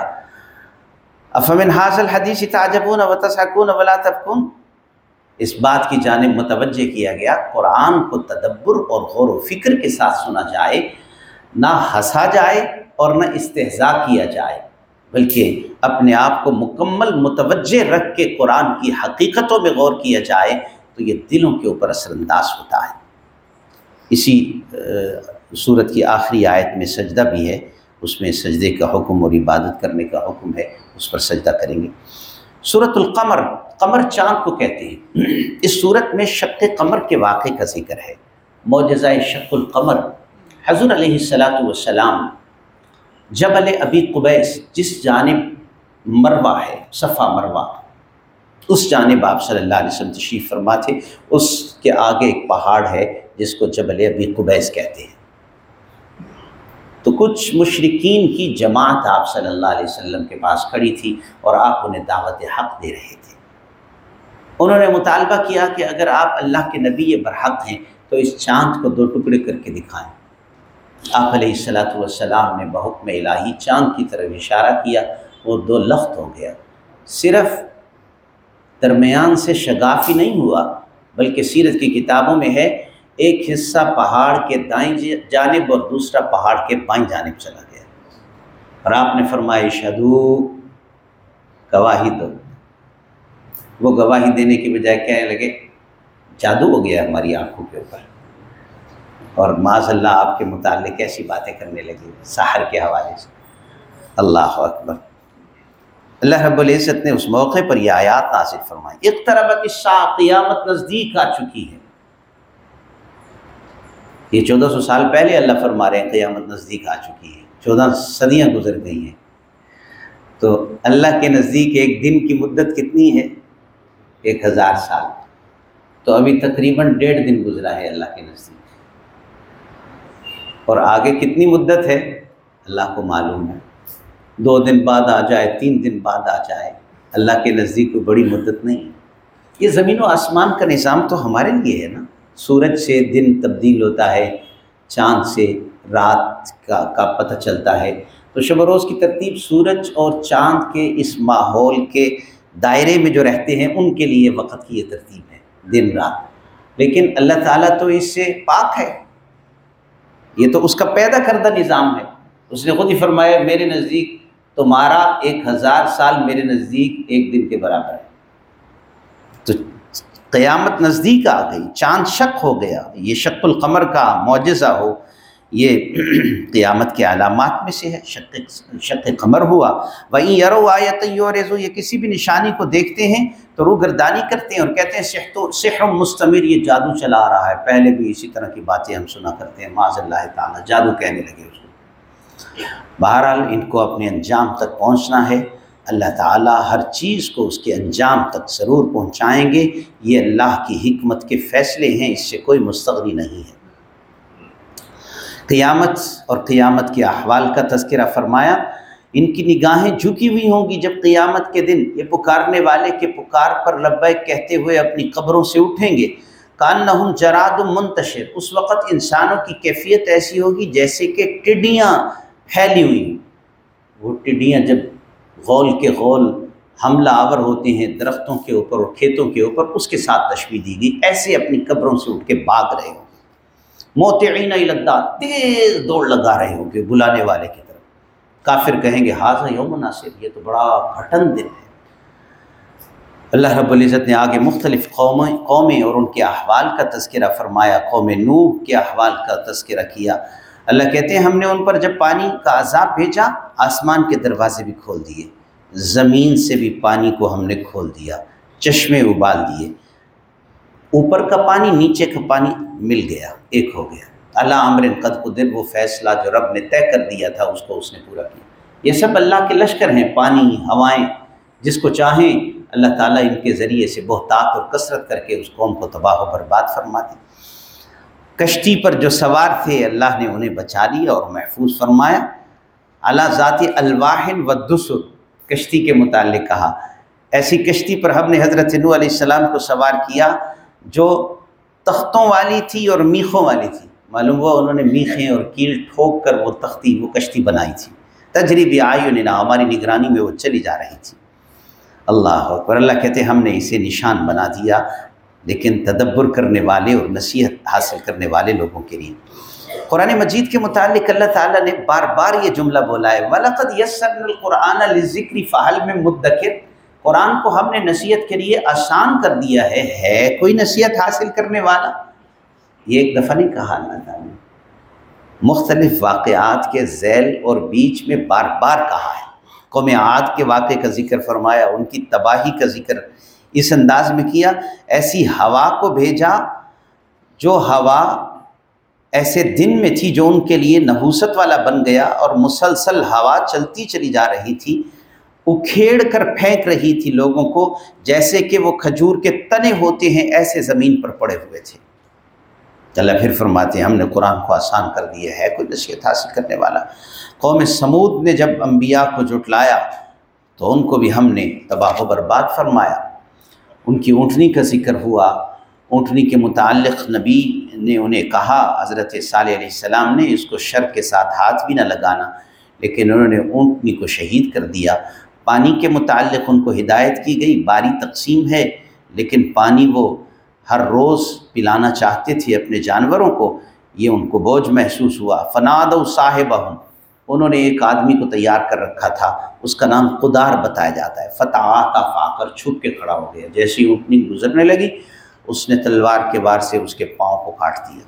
افمن ھذا الحدیث تعجبون وتضحکون ولا تبکون، اس بات کی جانب متوجہ کیا گیا قرآن کو تدبر اور غور و فکر کے ساتھ سنا جائے، نہ ہنسا جائے اور نہ استہزاء کیا جائے، بلکہ اپنے آپ کو مکمل متوجہ رکھ کے قرآن کی حقیقتوں میں غور کیا جائے تو یہ دلوں کے اوپر اثر انداز ہوتا ہے۔ اسی سورت کی آخری آیت میں سجدہ بھی ہے، اس میں سجدے کا حکم اور عبادت کرنے کا حکم ہے، اس پر سجدہ کریں گے۔ سورۃ القمر، قمر چاند کو کہتے ہیں، اس سورت میں شق قمر کے واقعے کا ذکر ہے، معجزہ شق القمر۔ حضور علیہ الصلاۃ والسلام جبل ابی قبیس، جس جانب مروہ ہے، صفا مروہ، اس جانب آپ صلی اللہ علیہ وسلم تشریف فرما تھے، اس کے آگے ایک پہاڑ ہے جس کو جبل ابی قبیس کہتے ہیں۔ تو کچھ مشرکین کی جماعت آپ صلی اللہ علیہ وسلم کے پاس کھڑی تھی اور آپ انہیں دعوت حق دے رہے تھے۔ انہوں نے مطالبہ کیا کہ اگر آپ اللہ کے نبی برحق ہیں تو اس چاند کو دو ٹکڑے کر کے دکھائیں۔ آپ علیہ الصلاۃ والسلام نے بحکم الہی چاند کی طرف اشارہ کیا، وہ دو لخت ہو گیا، صرف درمیان سے شگافی نہیں ہوا بلکہ سیرت کی کتابوں میں ہے ایک حصہ پہاڑ کے دائیں جانب اور دوسرا پہاڑ کے بائیں جانب چلا گیا، اور آپ نے فرمایا اشہدو، گواہی دو۔ وہ گواہی دینے کی بجائے کہنے لگے جادو ہو گیا ہماری آنکھوں کے اوپر، اور معاذ اللہ آپ کے متعلق ایسی باتیں کرنے لگے سحر کے حوالے سے۔ اللہ اکبر۔ اللہ رب العزت نے اس موقع پر یہ آیات نازل فرمائی، اقتربت الساعہ، قیامت نزدیک آ چکی ہے۔ یہ چودہ سو سال پہلے اللہ فرما رہے ہیں قیامت نزدیک آ چکی ہے، چودہ صدیاں گزر گئی ہیں، تو اللہ کے نزدیک ایک دن کی مدت کتنی ہے؟ ایک ہزار سال، تو ابھی تقریباً ڈیڑھ دن گزرا ہے اللہ کے نزدیک، اور آگے کتنی مدت ہے اللہ کو معلوم ہے۔ دو دن بعد آ جائے، تین دن بعد آ جائے، اللہ کے نزدیک کوئی بڑی مدت نہیں۔ یہ زمین و آسمان کا نظام تو ہمارے لیے ہے نا، سورج سے دن تبدیل ہوتا ہے، چاند سے رات کا کا پتہ چلتا ہے، تو شب و روز کی ترتیب سورج اور چاند کے اس ماحول کے دائرے میں جو رہتے ہیں ان کے لیے وقت کی یہ ترتیب ہے، دن رات۔ لیکن اللہ تعالیٰ تو اس سے پاک ہے، یہ تو اس کا پیدا کردہ نظام ہے۔ اس نے خود ہی فرمایا میرے نزدیک تمہارا ایک ہزار سال میرے نزدیک ایک دن کے برابر ہے۔ تو قیامت نزدیک آ گئی، چاند شق ہو گیا، یہ شق القمر کا معجزہ ہو، یہ قیامت کے علامات میں سے ہے۔ شق شق قمر ہوا، وَإِن يَرَوْا آیَةً يُعْرِضُوا، یہ کسی بھی نشانی کو دیکھتے ہیں تو روگردانی کرتے ہیں اور کہتے ہیں سحر سحر مستمر، یہ جادو چلا آ رہا ہے۔ پہلے بھی اسی طرح کی باتیں ہم سنا کرتے ہیں، معاذ اللہ تعالیٰ، جادو کہنے لگے اس کو۔ بہرحال ان کو اپنے انجام تک پہنچنا ہے، اللہ تعالیٰ ہر چیز کو اس کے انجام تک ضرور پہنچائیں گے، یہ اللہ کی حکمت کے فیصلے ہیں، اس سے کوئی مستغنی نہیں ہے۔ قیامت اور قیامت کے احوال کا تذکرہ فرمایا، ان کی نگاہیں جھکی ہوئی ہوں گی جب قیامت کے دن یہ پکارنے والے کے پکار پر لبیک کہتے ہوئے اپنی قبروں سے اٹھیں گے۔ کانہم جراد منتشر، اس وقت انسانوں کی کیفیت ایسی ہوگی جیسے کہ ٹڈیاں پھیلی ہوئی ہیں۔ وہ ٹڈیاں جب غول کے غول حملہ آور ہوتے ہیں درختوں کے اوپر اور کھیتوں کے اوپر، اس کے ساتھ تشبیہ دی گئی، ایسے اپنی قبروں سے اٹھ کے بھاگ رہے ہوں گے۔ موتعین الی الداع، تیز دوڑ لگا رہے ہوں گے بلانے والے کی طرف۔ کافر کہیں گے ھذا یوم ناصر، یہ تو بڑا پھٹن دن ہے۔ اللہ رب العزت نے آگے مختلف قومیں قومیں اور ان کے احوال کا تذکرہ فرمایا۔ قوم نوح کے احوال کا تذکرہ کیا۔ اللہ کہتے ہیں ہم نے ان پر جب پانی کا عذاب بھیجا، آسمان کے دروازے بھی کھول دیے، زمین سے بھی پانی کو ہم نے کھول دیا، چشمے ابال دیے، اوپر کا پانی نیچے کا پانی مل گیا، ایک ہو گیا۔ اللہ امر قد قدر، وہ فیصلہ جو رب نے طے کر دیا تھا اس کو اس نے پورا کیا۔ یہ سب اللہ کے لشکر ہیں، پانی، ہوائیں، جس کو چاہیں اللہ تعالیٰ ان کے ذریعے سے بہتات اور کثرت کر کے اس قوم کو تباہ و برباد فرما دی۔ کشتی پر جو سوار تھے اللہ نے انہیں بچا لیا اور محفوظ فرمایا۔ علی ذات الواح والدسر، کشتی کے متعلق کہا، ایسی کشتی پر ہم نے حضرت نوح علیہ السلام کو سوار کیا جو تختوں والی تھی اور میخوں والی تھی۔ معلوم ہوا انہوں نے میخیں اور کیل ٹھوک کر وہ تختی وہ کشتی بنائی تھی۔ تجری بأعیننا، ہماری نگرانی میں وہ چلی جا رہی تھی۔ اللہ اکبر۔ اللہ کہتے ہیں ہم نے اسے نشان بنا دیا، لیکن تدبر کرنے والے اور نصیحت حاصل کرنے والے لوگوں کے لیے۔ قرآن مجید کے متعلق اللہ تعالیٰ نے بار بار یہ جملہ بولا ہے، وَلَقَدْ يَسَّرْنَا الْقُرْآنَ لِلذِّكْرِ فَهَلْ مِن مُدَّكِرٍ، قرآن کو ہم نے نصیحت کے لیے آسان کر دیا ہے، ہے کوئی نصیحت حاصل کرنے والا؟ یہ ایک دفعہ نہیں کہا اللہ تعالیٰ نے، مختلف واقعات کے ذیل اور بیچ میں بار بار کہا ہے۔ قوم عاد کے واقعے کا ذکر فرمایا، ان کی تباہی کا ذکر اس انداز میں کیا، ایسی ہوا کو بھیجا جو ہوا ایسے دن میں تھی جو ان کے لیے نحوست والا بن گیا، اور مسلسل ہوا چلتی چلی جا رہی تھی، اکھیڑ کر پھینک رہی تھی لوگوں کو، جیسے کہ وہ کھجور کے تنے ہوتے ہیں ایسے زمین پر پڑے ہوئے تھے۔ اللہ پھر فرماتے ہیں ہم نے قرآن کو آسان کر دیا ہے، کوئی نصیحت حاصل کرنے والا؟ قوم سمود نے جب انبیاء کو جھٹلایا تو ان کو بھی ہم نے تباہ و برباد فرمایا۔ ان کی اونٹنی کا ذکر ہوا، اونٹنی کے متعلق نبی نے انہیں کہا، حضرت صالح علیہ السلام نے اس کو شر کے ساتھ ہاتھ بھی نہ لگانا، لیکن انہوں نے اونٹنی کو شہید کر دیا۔ پانی کے متعلق ان کو ہدایت کی گئی، باری تقسیم ہے، لیکن پانی وہ ہر روز پلانا چاہتے تھے اپنے جانوروں کو، یہ ان کو بوجھ محسوس ہوا۔ فنادوا صاحبہم، انہوں نے ایک آدمی کو تیار کر رکھا تھا، اس کا نام قدار بتایا جاتا ہے، فتعاطی فاقر، چھپ کے کھڑا ہو گیا، جیسی اونٹنی گزرنے لگی اس نے تلوار کے وار سے اس کے پاؤں کو کاٹ دیا۔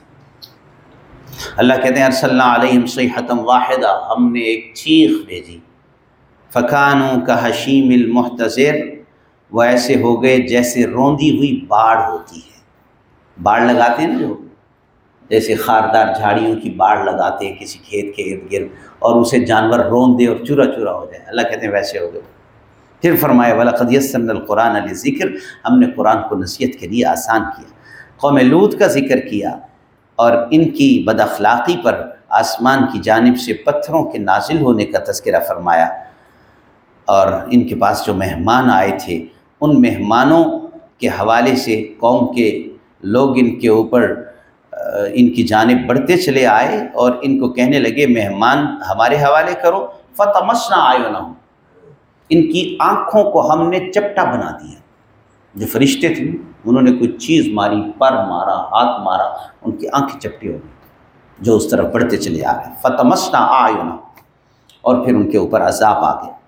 اللہ کہتے ہیں ارسلنا علیہم صیحۃ واحدہ، ہم نے ایک چیخ بھیجی، فکانوا کحشیم المحتضر، وہ ایسے ہو گئے جیسے روندی ہوئی باڑ ہوتی ہے۔ باڑ لگاتے ہیں نا جو، جیسے خاردار جھاڑیوں کی باڑ لگاتے ہیں کسی کھیت کے ارد گرد، اور اسے جانور روند دے اور چورا چورا ہو جائے، اللہ کہتے ہیں ویسے ہو گئے۔ پھر فرمایا وَلَقَدْ يَسَّرْنَا الْقُرْآنَ لِلذِّكْرِ، ہم نے قرآن کو نصیحت کے لیے آسان کیا۔ قوم لوط کا ذکر کیا اور ان کی بد اخلاقی پر آسمان کی جانب سے پتھروں کے نازل ہونے کا تذکرہ فرمایا، اور ان کے پاس جو مہمان آئے تھے ان مہمانوں کے حوالے سے قوم کے لوگ ان کے اوپر ان کی جانب بڑھتے چلے آئے اور ان کو کہنے لگے مہمان ہمارے حوالے کرو، فَطَمَسْنَا أَعْيُنَهُمْ، ان کی آنکھوں کو ہم نے چپٹا بنا دیا۔ جو فرشتے تھے انہوں نے کوئی چیز ماری، پر مارا، ہاتھ مارا، ان کی آنکھیں چپٹی ہو گئی جو اس طرف بڑھتے چلے آ رہے ہیں۔ فَطَمَسْنَا أَعْيُنَهُمْ، اور پھر ان کے اوپر عذاب آ گیا۔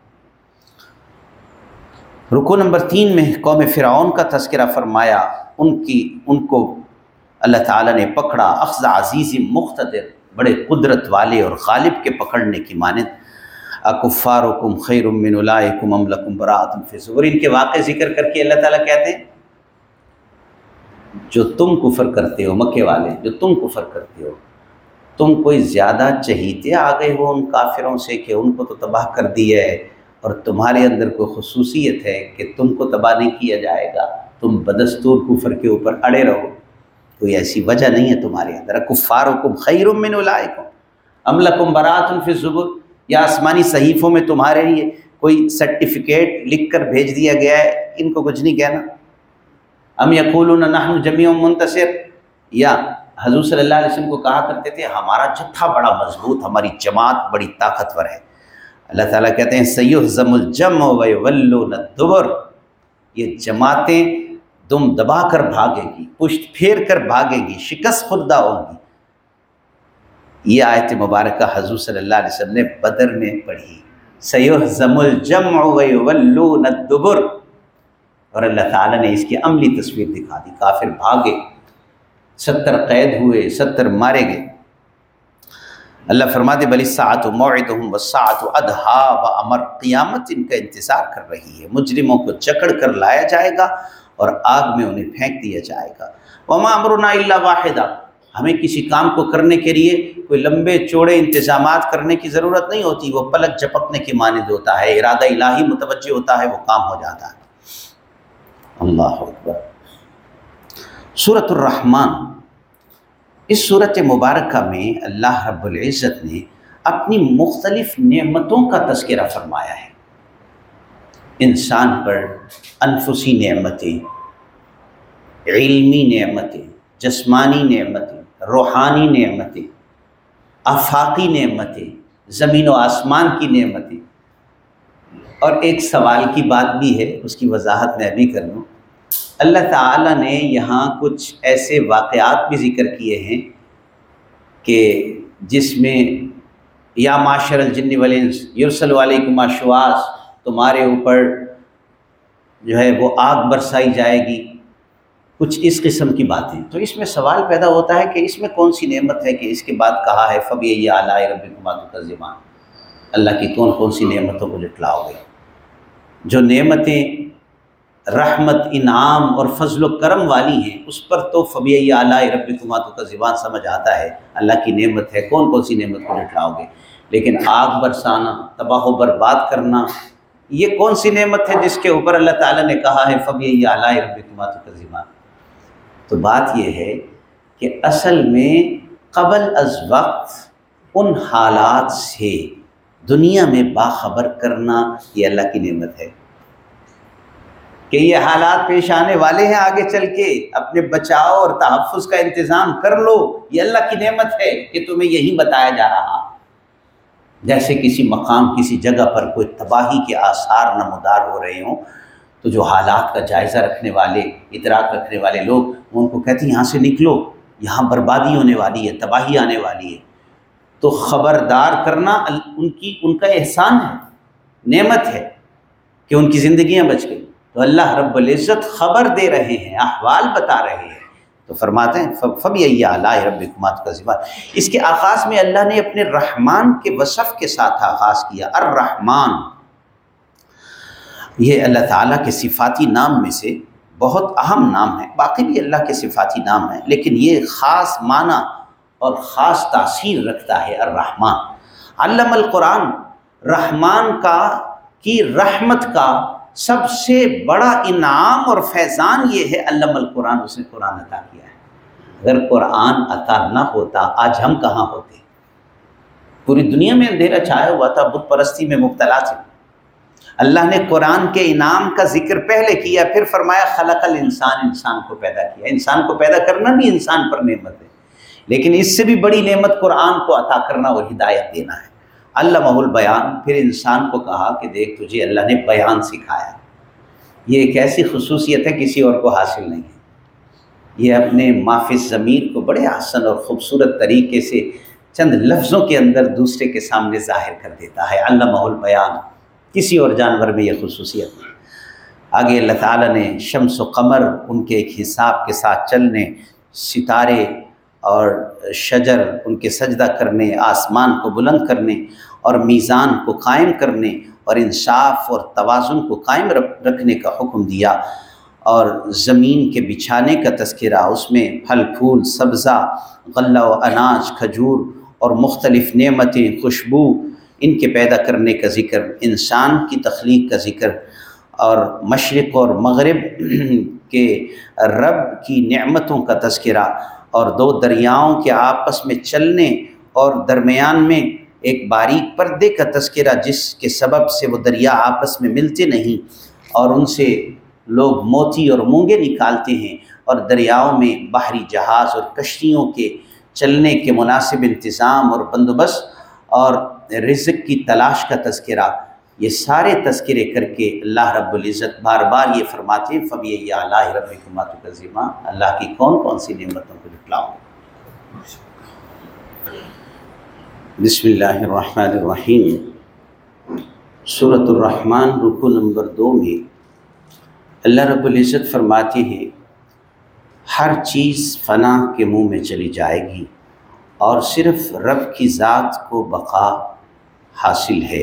رکوع نمبر تین میں قوم فرعون کا تذکرہ فرمایا، ان کی ان کو اللہ تعالیٰ نے پکڑا، اخذ عزیز مقتدر، بڑے قدرت والے اور غالب کے پکڑنے کی مانند۔ اکفارکم خیر من اولئکم ام لکم براءۃ فی الزبر، ان کے واقع ذکر کر کے اللہ تعالیٰ کہتے ہیں جو تم کفر کرتے ہو، مکے والے جو تم کفر کرتے ہو، تم کوئی زیادہ چہیتے آ گئے ہو ان کافروں سے کہ ان کو تو تباہ کر دیا ہے، اور تمہارے اندر کوئی خصوصیت ہے کہ تم کو تباہ نہیں کیا جائے گا، تم بدستور کفر کے اوپر اڑے رہو، کوئی ایسی وجہ نہیں ہے تمہارے اندر۔ کفارکم خیر من اولئکم ام لکم براءۃ فی الزبر، یا آسمانی صحیفوں میں تمہارے لیے کوئی سرٹیفکیٹ لکھ کر بھیج دیا گیا ہے، ان کو کچھ نہیں کہنا۔ ام یقولون نحن جمیع منتصر، یا حضور صلی اللہ علیہ وسلم کو کہا کرتے تھے ہمارا جتھا بڑا مضبوط، ہماری جماعت بڑی طاقتور ہے۔ اللہ تعالیٰ کہتے ہیں سیہزم الجمع ویولون الدبر، یہ جماعتیں دم دبا کر بھاگے گی، پشت پھیر کر بھاگے گی، شکست خوردہ ہوں گی۔ یہ آیت مبارکہ حضور صلی اللہ علیہ وسلم نے بدر میں پڑھی، سیہزم الجمع ویولون الدبر، اور اللہ تعالیٰ نے اس کی عملی تصویر دکھا دی۔ کافر بھاگے، ستر قید ہوئے، ستر مارے گئے۔ اللہ فرماتے بل الساعۃ موعدہم والساعۃ ادھیٰ وامر، قیامت ان کا انتظار کر رہی ہے، مجرموں کو جکڑ کر لایا جائے گا اور آگ میں انہیں پھینک دیا جائے گا۔ وما امرنا الا واحدہ، ہمیں کسی کام کو کرنے کے لیے کوئی لمبے چوڑے انتظامات کرنے کی ضرورت نہیں ہوتی، وہ پلک جھپکنے کی مانند ہوتا ہے، ارادہ الہی متوجہ ہوتا ہے، وہ کام ہو جاتا ہے۔ اللہ اکبر۔ سورۃ الرحمن، اس صورت مبارکہ میں اللہ رب العزت نے اپنی مختلف نعمتوں کا تذکرہ فرمایا ہے، انسان پر انفسی نعمتیں، علمی نعمتیں، جسمانی نعمتیں، روحانی نعمتیں، آفاقی نعمتیں، زمین و آسمان کی نعمتیں۔ اور ایک سوال کی بات بھی ہے، اس کی وضاحت میں ابھی کر لوں۔ اللہ تعالیٰ نے یہاں کچھ ایسے واقعات بھی ذکر کیے ہیں کہ جس میں یا معاشر الجن والانس یرسل علیکم شواظ، تمہارے اوپر جو ہے وہ آگ برسائی جائے گی، کچھ اس قسم کی باتیں۔ تو اس میں سوال پیدا ہوتا ہے کہ اس میں کون سی نعمت ہے کہ اس کے بعد کہا ہے فَبِأَيِّ آلَاءِ رَبِّكُمَا تُكَذِّبَانِ، اللہ کی کون کون سی نعمتوں کو جھٹلاؤ گے؟ جو نعمتیں رحمت، انعام اور فضل و کرم والی ہیں اس پر تو فَبِأَيِّ آلَاءِ رَبِّكُمَا تُكَذِّبَانِ سمجھ آتا ہے، اللہ کی نعمت ہے، کون کون سی نعمت کو جھٹلاؤ گے؟ لیکن آگ برسانا، تباہ و برباد کرنا، یہ کون سی نعمت ہے جس کے اوپر اللہ تعالیٰ نے کہا ہے فَبِأَيِّ آلَاءِ رَبِّكُمَا تُكَذِّبَانِ؟ تو بات یہ ہے کہ اصل میں قبل از وقت ان حالات سے دنیا میں باخبر کرنا یہ اللہ کی نعمت ہے کہ یہ حالات پیش آنے والے ہیں آگے چل کے، اپنے بچاؤ اور تحفظ کا انتظام کر لو، یہ اللہ کی نعمت ہے کہ تمہیں یہی بتایا جا رہا۔ جیسے کسی مقام، کسی جگہ پر کوئی تباہی کے آثار نمودار ہو رہے ہوں تو جو حالات کا جائزہ رکھنے والے، ادراک رکھنے والے لوگ ان کو کہتے ہیں یہاں سے نکلو، یہاں بربادی ہونے والی ہے، تباہی آنے والی ہے، تو خبردار کرنا ان کی ان کا احسان ہے، نعمت ہے کہ ان کی زندگیاں بچ گئی۔ تو اللہ رب العزت خبر دے رہے ہیں، احوال بتا رہے ہیں، تو فرماتے ہیں فَبِأَيِّ آلَاءِ رَبِّكُمَا تُكَذِّبَانِ۔ اس کے آغاز میں اللہ نے اپنے رحمان کے وصف کے ساتھ آغاز کیا، الرحمن۔ یہ اللہ تعالیٰ کے صفاتی نام میں سے بہت اہم نام ہے، باقی بھی اللہ کے صفاتی نام ہیں، لیکن یہ خاص معنی اور خاص تاثیر رکھتا ہے الرحمن۔ علم القرآن، رحمان کا کی رحمت کا سب سے بڑا انعام اور فیضان یہ ہے علم القرآن، اس نے قرآن عطا کیا ہے۔ اگر قرآن عطا نہ ہوتا آج ہم کہاں ہوتے؟ پوری دنیا میں اندھیرا چھایا ہوا تھا، بت پرستی میں مبتلا تھے۔ اللہ نے قرآن کے انعام کا ذکر پہلے کیا، پھر فرمایا خلق الانسان، انسان کو پیدا کیا۔ انسان کو پیدا کرنا بھی انسان پر نعمت ہے، لیکن اس سے بھی بڑی نعمت قرآن کو عطا کرنا اور ہدایت دینا ہے۔ علمہ البیان، پھر انسان کو کہا کہ دیکھ تجھے اللہ نے بیان سکھایا۔ یہ ایک ایسی خصوصیت ہے کسی اور کو حاصل نہیں ہے۔ یہ اپنے مافی ضمیر کو بڑے حسن اور خوبصورت طریقے سے چند لفظوں کے اندر دوسرے کے سامنے ظاہر کر دیتا ہے، علمہ البیان۔ کسی اور جانور میں یہ خصوصیت نہیں۔ آگے اللہ تعالیٰ نے شمس و قمر، ان کے ایک حساب کے ساتھ چلنے، ستارے اور شجر ان کے سجدہ کرنے، آسمان کو بلند کرنے اور میزان کو قائم کرنے اور انصاف اور توازن کو قائم رکھنے کا حکم دیا، اور زمین کے بچھانے کا تذکرہ، اس میں پھل پھول، سبزہ، غلہ و اناج، کھجور اور مختلف نعمتیں، خوشبو، ان کے پیدا کرنے کا ذکر، انسان کی تخلیق کا ذکر، اور مشرق اور مغرب کے رب کی نعمتوں کا تذکرہ، اور دو دریاؤں کے آپس میں چلنے اور درمیان میں ایک باریک پردے کا تذکرہ جس کے سبب سے وہ دریا آپس میں ملتے نہیں اور ان سے لوگ موتی اور مونگے نکالتے ہیں، اور دریاؤں میں بحری جہاز اور کشتیوں کے چلنے کے مناسب انتظام اور بندوبست اور رزق کی تلاش کا تذکرہ، یہ سارے تذکرے کر کے اللہ رب العزت بار بار یہ فرماتے ہیں فَبِأَيِّ آلَاءِ رَبِّكُمَا تُكَذِّبَانِ، اللہ کی کون کون سی نعمتوں کو جھٹلاؤں۔ بسم اللہ الرحمن الرحیم۔ سورۃ الرحمن رکوع نمبر دو میں اللہ رب العزت فرماتے ہیں ہر چیز فنا کے منہ میں چلی جائے گی اور صرف رب کی ذات کو بقا حاصل ہے،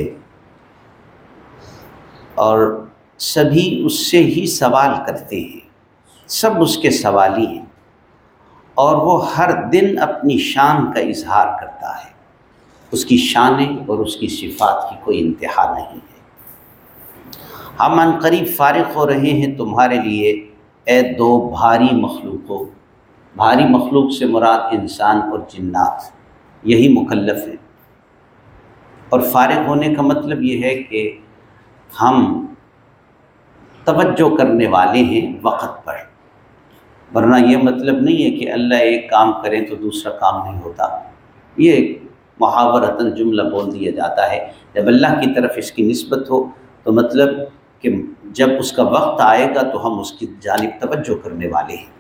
اور سبھی اس سے ہی سوال کرتے ہیں، سب اس کے سوالی ہیں، اور وہ ہر دن اپنی شان کا اظہار کرتا ہے، اس کی شانیں اور اس کی صفات کی کوئی انتہا نہیں ہے۔ ہم ان قریب فارغ ہو رہے ہیں تمہارے لیے اے دو بھاری مخلوقوں، بھاری مخلوق سے مراد انسان اور جنات، یہی مکلف ہیں، اور فارغ ہونے کا مطلب یہ ہے کہ ہم توجہ کرنے والے ہیں وقت پر، ورنہ یہ مطلب نہیں ہے کہ اللہ ایک کام کریں تو دوسرا کام نہیں ہوتا، یہ محاورتاً جملہ بول دیا جاتا ہے۔ جب اللہ کی طرف اس کی نسبت ہو تو مطلب کہ جب اس کا وقت آئے گا تو ہم اس کی جانب توجہ کرنے والے ہیں۔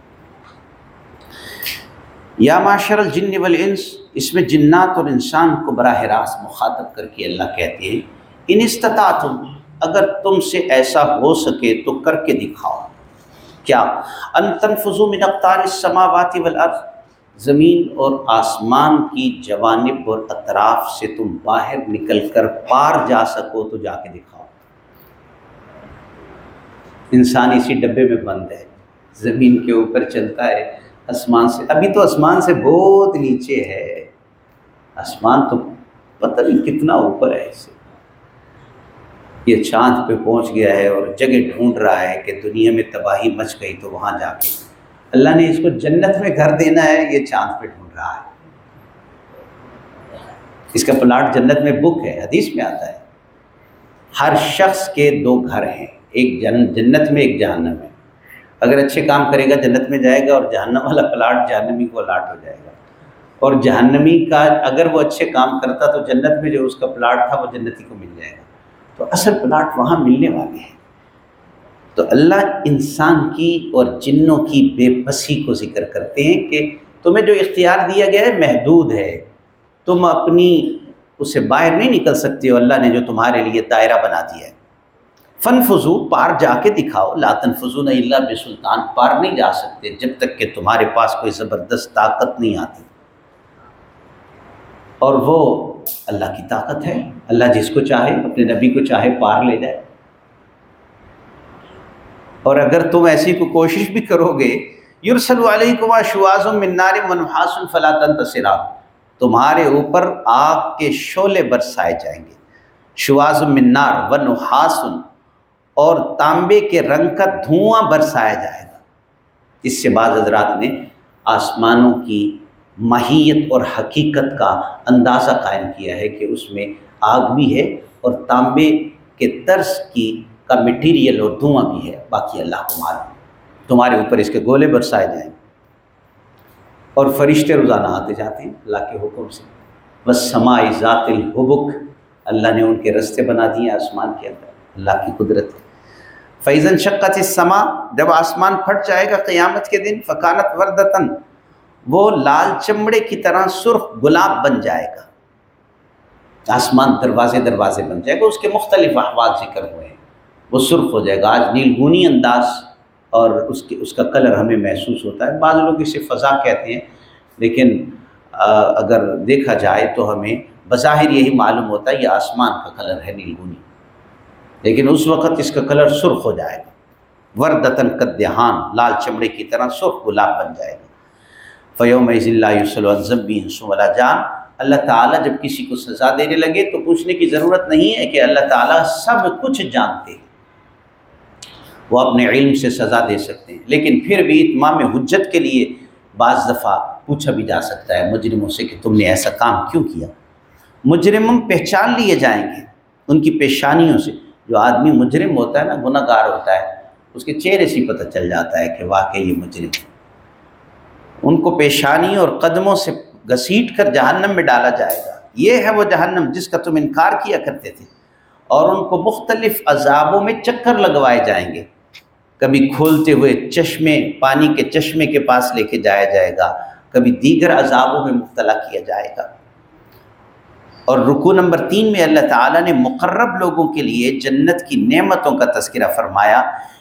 یا معاشر الجن والانس، اس میں جنات اور انسان کو براہ راست مخاطب کر کے اللہ کہتے ہیں ان استطاعتم، اگر تم سے ایسا ہو سکے تو کر کے دکھاؤ، کیا ان تنفذوا من اقطار السماوات والارض، زمین اور آسمان کی جوانب اور اطراف سے تم باہر نکل کر پار جا سکو تو جا کے دکھاؤ۔ انسان اسی ڈبے میں بند ہے، زمین کے اوپر چلتا ہے، آسمان سے ابھی تو آسمان سے بہت نیچے ہے، آسمان تو پتہ نہیں کتنا اوپر ہے اس سے، یہ چاند پہ پہنچ گیا ہے اور جگہ ڈھونڈ رہا ہے کہ دنیا میں تباہی مچ گئی تو وہاں جا کے اللہ نے اس کو جنت میں گھر دینا ہے، یہ چاند پہ ڈھونڈ رہا ہے، اس کا پلاٹ جنت میں بک ہے، حدیث میں آتا ہے ہر شخص کے دو گھر ہیں، ایک جن جنت میں ایک جہنم میں، اگر اچھے کام کرے گا جنت میں جائے گا اور جہنم والا پلاٹ جہنمی کو الاٹ ہو جائے گا، اور جہنمی کا اگر وہ اچھے کام کرتا تو جنت میں جو اس کا پلاٹ تھا وہ جنتی کو مل جائے گا، تو اصل پلاٹ وہاں ملنے والے ہیں۔ تو اللہ انسان کی اور جنوں کی بے بسی کو ذکر کرتے ہیں کہ تمہیں جو اختیار دیا گیا ہے محدود ہے، تم اپنی اس سے باہر نہیں نکل سکتے ہو، اللہ نے جو تمہارے لیے دائرہ بنا دیا ہے۔ فنفذوا، پار جا کے دکھاؤ، لا تنفذون الا بسلطان، پار نہیں جا سکتے جب تک کہ تمہارے پاس کوئی زبردست طاقت نہیں آتی، اور وہ اللہ کی طاقت ہے، اللہ جس کو چاہے اپنے نبی کو چاہے پار لے جائے، اور اگر تم ایسی کو کوشش بھی کرو گے یرسل علیکما شواظ من نار ونحاس فلا تنتصران، تمہارے اوپر آگ کے شعلے برسائے جائیں گے، شواظ من نار ونحاس، اور تانبے کے رنگ کا دھواں برسایا جائے گا۔ اس سے بعض حضرات نے آسمانوں کی ماہیت اور حقیقت کا اندازہ قائم کیا ہے کہ اس میں آگ بھی ہے اور تانبے کے طرز کی کا میٹیریل اور دھواں بھی ہے، باقی اللہ کو معلوم، تمہارے اوپر اس کے گولے برسائے جائیں، اور فرشتے روزانہ آتے جاتے ہیں اللہ کے حکم سے۔ والسماء ذات الحبک، اللہ نے ان کے رستے بنا دیے آسمان کے اندر، اللہ کی قدرت ہے۔ فَإِذَا انشَقَّتِ السَّمَاءُ، جب آسمان پھٹ جائے گا قیامت کے دن، فَكَانَتْ وَرْدَةً، وہ لال چمڑے کی طرح سرخ گلاب بن جائے گا، آسمان دروازے دروازے بن جائے گا، اس کے مختلف احوال ذکر ہوئے ہیں، وہ سرخ ہو جائے گا، آج نیلگونی انداز اور اس کے اس کا کلر ہمیں محسوس ہوتا ہے، بعض لوگ اسے فضا کہتے ہیں، لیکن اگر دیکھا جائے تو ہمیں بظاہر یہی معلوم ہوتا ہے یہ آسمان کا کلر ہے نیلگونی، لیکن اس وقت اس کا کلر سرخ ہو جائے گا، وردتن قدہان، لال چمڑے کی طرح سرخ گلاب بن جائے گا۔ فَيَوْمَئِذٍ لَا يُسْأَلُ عَنْ ذَنبِهِ إِنسٌ وَلَا جَانٌ۔ اللہ تعالیٰ جب کسی کو سزا دینے لگے تو پوچھنے کی ضرورت نہیں ہے کہ اللہ تعالیٰ سب کچھ جانتے ہیں، وہ اپنے علم سے سزا دے سکتے ہیں، لیکن پھر بھی اتمام حجت کے لیے بعض دفعہ پوچھا بھی جا سکتا ہے مجرموں سے کہ تم نے ایسا کام کیوں کیا۔ مجرم پہچان لیے جائیں گے ان کی پیشانیوں سے۔ جو آدمی مجرم ہوتا ہے نا، گناہ گار ہوتا ہے، اس کے چہرے سے پتہ چل جاتا ہے کہ واقعی یہ مجرم ہے۔ ان کو پیشانی اور قدموں سے گھسیٹ کر جہنم میں ڈالا جائے گا۔ یہ ہے وہ جہنم جس کا تم انکار کیا کرتے تھے، اور ان کو مختلف عذابوں میں چکر لگوائے جائیں گے۔ کبھی کھولتے ہوئے چشمے، پانی کے چشمے کے پاس لے کے جایا جائے گا، کبھی دیگر عذابوں میں مبتلا کیا جائے گا۔ اور رکوع نمبر تین میں اللہ تعالیٰ نے مقرب لوگوں کے لیے جنت کی نعمتوں کا تذکرہ فرمایا۔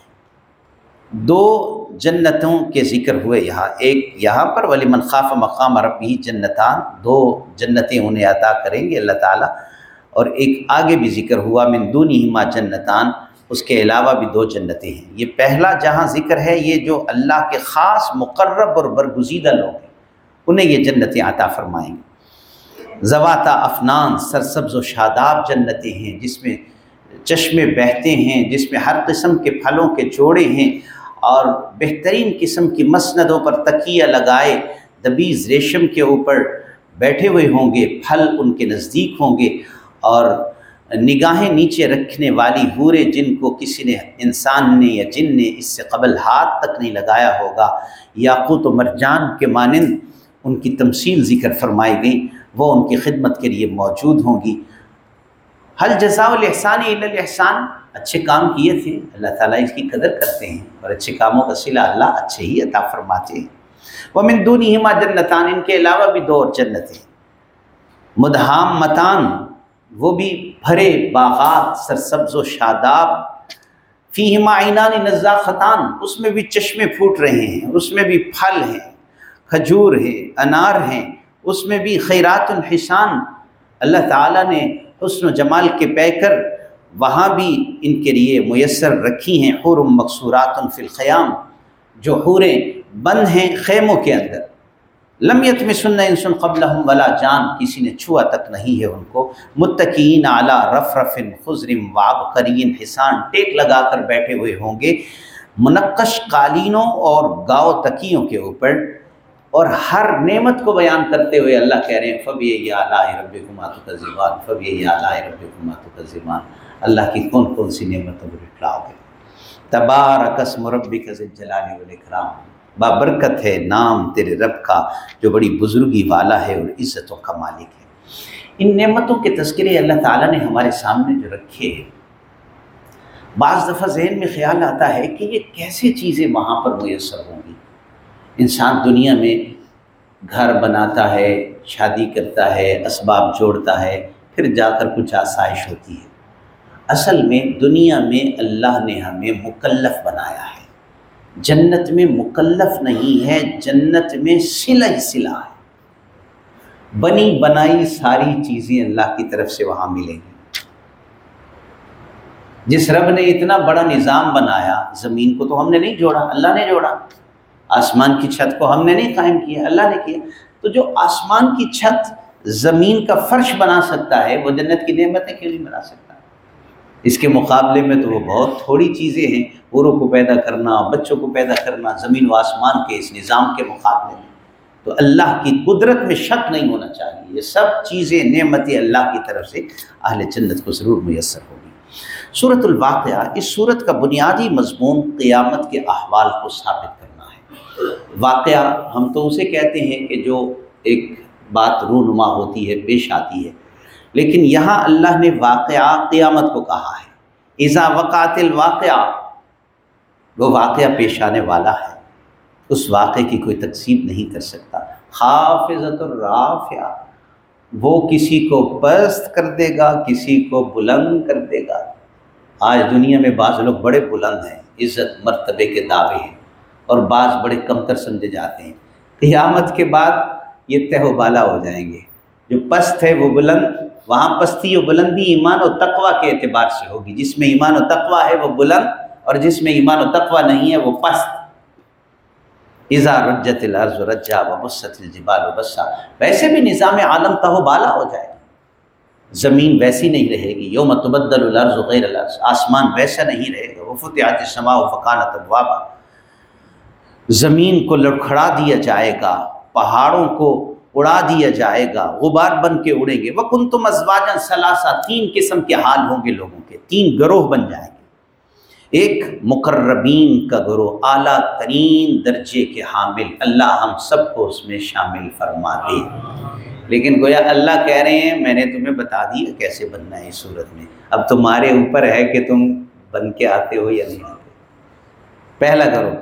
دو جنتوں کے ذکر ہوئے یہاں، ایک یہاں پر وَلِمَنْ خَافَ مَقَامَ رَبِّهِ جنتان، دو جنتیں انہیں عطا کریں گے اللہ تعالیٰ، اور ایک آگے بھی ذکر ہوا من دونہما جنتان، اس کے علاوہ بھی دو جنتیں ہیں۔ یہ پہلا جہاں ذکر ہے یہ جو اللہ کے خاص مقرب اور برگزیدہ لوگ ہیں انہیں یہ جنتیں عطا فرمائیں گے۔ ذواتا افنان، سرسبز و شاداب جنتیں ہیں جس میں چشمے بہتے ہیں، جس میں ہر قسم کے پھلوں کے جوڑے ہیں، اور بہترین قسم کی مسندوں پر تکیہ لگائے دبیز ریشم کے اوپر بیٹھے ہوئے ہوں گے، پھل ان کے نزدیک ہوں گے، اور نگاہیں نیچے رکھنے والی حوریں جن کو کسی نے انسان نے یا جن نے اس سے قبل ہاتھ تک نہیں لگایا ہوگا، یاقوت و مرجان کے مانند ان کی تمثیل ذکر فرمائی گئی، وہ ان کی خدمت کے لیے موجود ہوں گی۔ حل جزاء الاحسان الا الاحسان، اچھے کام کیے تھے اللہ تعالیٰ اس کی قدر کرتے ہیں، اور اچھے کاموں کا صلہ اللہ اچھے ہی عطا فرماتے ہیں۔ ومن دونہما جنتان، ان کے علاوہ بھی دو اور جنتیں، مدہامتان، وہ بھی بھرے باغات سرسبز و شاداب، فیہما عینان نضاختان، اس میں بھی چشمے پھوٹ رہے ہیں، اس میں بھی پھل ہیں، کھجور ہے، انار ہیں، اس میں بھی خیرات حسان، اللہ تعالیٰ نے حسن و جمال کے پیکر وہاں بھی ان کے لیے میسر رکھی ہیں۔ حور مقصورات فی الخیام، جو حوریں بند ہیں خیموں کے اندر، لم یطمثن انس قبلہم ولا جان، کسی نے چھوا تک نہیں ہے ان کو، متکئین علی رفرف خضر وعبقری حسان، ٹیک لگا کر بیٹھے ہوئے ہوں گے منقش قالینوں اور گاؤ تکیوں کے اوپر، اور ہر نعمت کو بیان کرتے ہوئے اللہ کہہ رہے ہیں فَبِأَيِّ آلَاءِ رَبِّكُمَا تُكَذِّبَانِ فَبِأَيِّ آلَاءِ رَبِّكُمَا تُكَذِّبَانِ، اللہ کی کون کون سی نعمتوں کو جھٹلاؤ گے۔ تبارک اسم ربک ذی الجلال والاکرام، بابرکت ہے نام تیرے رب کا جو بڑی بزرگی والا ہے اور عزتوں کا مالک ہے۔ ان نعمتوں کے تذکرے اللہ تعالیٰ نے ہمارے سامنے جو رکھے ہیں، بعض دفعہ ذہن میں خیال آتا ہے کہ یہ کیسے چیزیں وہاں پر میسر ہوں گی۔ انسان دنیا میں گھر بناتا ہے، شادی کرتا ہے، اسباب جوڑتا ہے، پھر جا کر کچھ آسائش ہوتی ہے۔ اصل میں دنیا میں اللہ نے ہمیں مکلف بنایا ہے، جنت میں مکلف نہیں ہے، جنت میں صلہ ہی صلہ ہے، بنی بنائی ساری چیزیں اللہ کی طرف سے وہاں ملیں گی۔ جس رب نے اتنا بڑا نظام بنایا، زمین کو تو ہم نے نہیں جوڑا، اللہ نے جوڑا، آسمان کی چھت کو ہم نے نہیں قائم کیا، اللہ نے کیا، تو جو آسمان کی چھت زمین کا فرش بنا سکتا ہے وہ جنت کی نعمتیں کیوں نہیں بنا سکتا؟ اس کے مقابلے میں تو وہ بہت تھوڑی چیزیں ہیں، حوروں کو پیدا کرنا، بچوں کو پیدا کرنا، زمین و آسمان کے اس نظام کے مقابلے میں تو اللہ کی قدرت میں شک نہیں ہونا چاہیے۔ یہ سب چیزیں نعمتیں اللہ کی طرف سے اہل جنت کو ضرور میسر ہوگی۔ سورۃ الواقعہ، اس سورت کا بنیادی مضمون قیامت کے احوال کو ثابت کرنا ہے۔ واقعہ ہم تو اسے کہتے ہیں کہ جو ایک بات رونما ہوتی ہے، پیش آتی ہے، لیکن یہاں اللہ نے واقعہ قیامت کو کہا ہے۔ اذا وقعت الواقعہ، وہ واقعہ پیش آنے والا ہے، اس واقعے کی کوئی تکذیب نہیں کر سکتا۔ خافضۃ الرافعہ، وہ کسی کو پست کر دے گا، کسی کو بلند کر دے گا۔ آج دنیا میں بعض لوگ بڑے بلند ہیں، عزت مرتبے کے دعوے ہیں، اور بعض بڑے کمتر سمجھے جاتے ہیں۔ قیامت کے بعد یہ تہ و بالا ہو جائیں گے. جو پست ہے وہ بلند، وہاں پستی و بلندی ایمان و تقوی کے اعتبار سے ہوگی. جس میں ایمان و تقوی ہے وہ بلند، اور جس میں ایمان و تقوی نہیں ہے وہ پست. اذا رجت الارض رجا وبست الجبال بسا. ویسے بھی نظام عالم تہ و بالا ہو جائے گا، زمین ویسی نہیں رہے گی. یوم تبدل الارض غیر الارض، آسمان ویسا نہیں رہے گا. وفتحت السماء فکانت ابوابا، زمین کو لڑکھڑا دیا جائے گا، پہاڑوں کو اڑا دیا جائے گا، غبار بن کے اڑیں گے. وکنتم ازواجا ثلاثا، تین قسم کے حال ہوں گے لوگوں کے، تین گروہ بن جائیں گے. ایک مقربین کا گروہ، اعلیٰ ترین درجے کے حامل، اللہ ہم سب کو اس میں شامل فرما دے. لیکن گویا اللہ کہہ رہے ہیں میں نے تمہیں بتا دیا کیسے بننا ہے اس صورت میں، اب تمہارے اوپر ہے کہ تم بن کے آتے ہو یا نہیں آتے. پہلا گروہ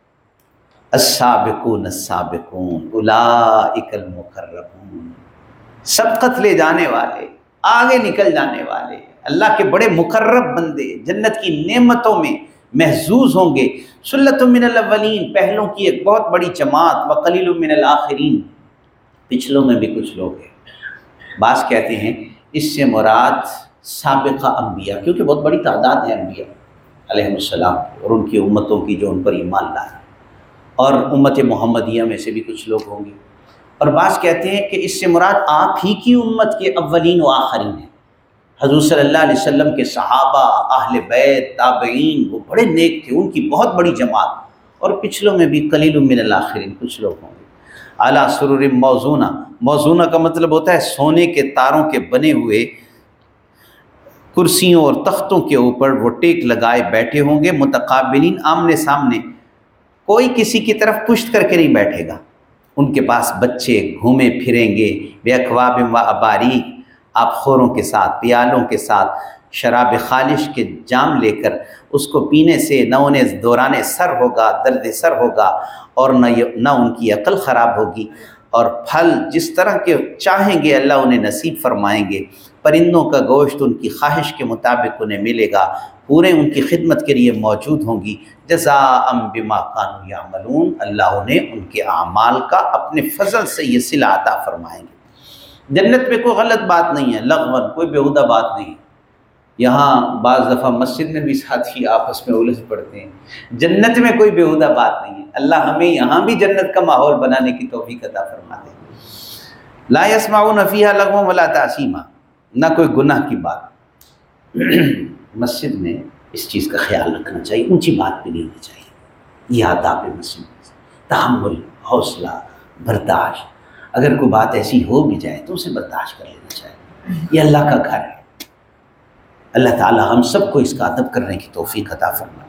السابقون السابقون اولئک المقربون، سبقت لے جانے والے، آگے نکل جانے والے، اللہ کے بڑے مقرب بندے، جنت کی نعمتوں میں محظوظ ہوں گے. سلۃ من الاولین، پہلوں کی ایک بہت بڑی جماعت، وقلیل من الآخرین، پچھلوں میں بھی کچھ لوگ ہیں. بعض کہتے ہیں اس سے مراد سابقہ انبیاء، کیونکہ بہت بڑی تعداد ہے انبیاء علیہ السلام اور ان کی امتوں کی جو ان پر ایمان لائے، اور امت محمدیہ میں سے بھی کچھ لوگ ہوں گے. اور بعض کہتے ہیں کہ اس سے مراد آپ ہی کی امت کے اولین و آخرین ہیں. حضور صلی اللہ علیہ وسلم کے صحابہ، اہل بیت، تابعین، وہ بڑے نیک تھے، ان کی بہت بڑی جماعت، اور پچھلوں میں بھی قلیل من الاخرین کچھ لوگ ہوں گے. اعلیٰ سرور موزونہ، موزونہ کا مطلب ہوتا ہے سونے کے تاروں کے بنے ہوئے کرسیوں اور تختوں کے اوپر وہ ٹیک لگائے بیٹھے ہوں گے. متقابلین، آمنے سامنے، کوئی کسی کی طرف پشت کر کے نہیں بیٹھے گا. ان کے پاس بچے گھومے پھریں گے. بے اکواب و اباریک، آپ خوروں کے ساتھ، پیالوں کے ساتھ شراب خالص کے جام لے کر اس کو پینے سے نہ انہیں دوران سر ہوگا، درد سر ہوگا، اور نہ نہ ان کی عقل خراب ہوگی. اور پھل جس طرح کے چاہیں گے اللہ انہیں نصیب فرمائیں گے. پرندوں کا گوشت ان کی خواہش کے مطابق انہیں ملے گا، پورے ان کی خدمت کے لیے موجود ہوں گی. جزاء بما کانوا یعملون، اللہ انہیں ان کے اعمال کا اپنے فضل سے یہ صلہ عطا فرمائیں گے. جنت میں کوئی غلط بات نہیں ہے، لغون، کوئی بیہودہ بات نہیں ہے. یہاں بعض دفعہ مسجد میں بھی ساتھی آپس میں الجھ پڑتے ہیں. جنت میں کوئی بیہودہ بات نہیں ہے. اللہ ہمیں یہاں بھی جنت کا ماحول بنانے کی توفیق عطا فرما دے. لا یسمعون فیہا لغوا ولا تأثیما، نہ کوئی گناہ کی بات. مسجد میں اس چیز کا خیال رکھنا چاہیے، اونچی بات بھی نہیں ہونی چاہیے. یہ آداب مسجد، تحمل، حوصلہ، برداشت. اگر کوئی بات ایسی ہو بھی جائے تو اسے برداشت کر لینا چاہیے. یہ اللہ کا گھر ہے. اللہ تعالی ہم سب کو اس کا ادب کرنے کی توفیق عطا فرمائے.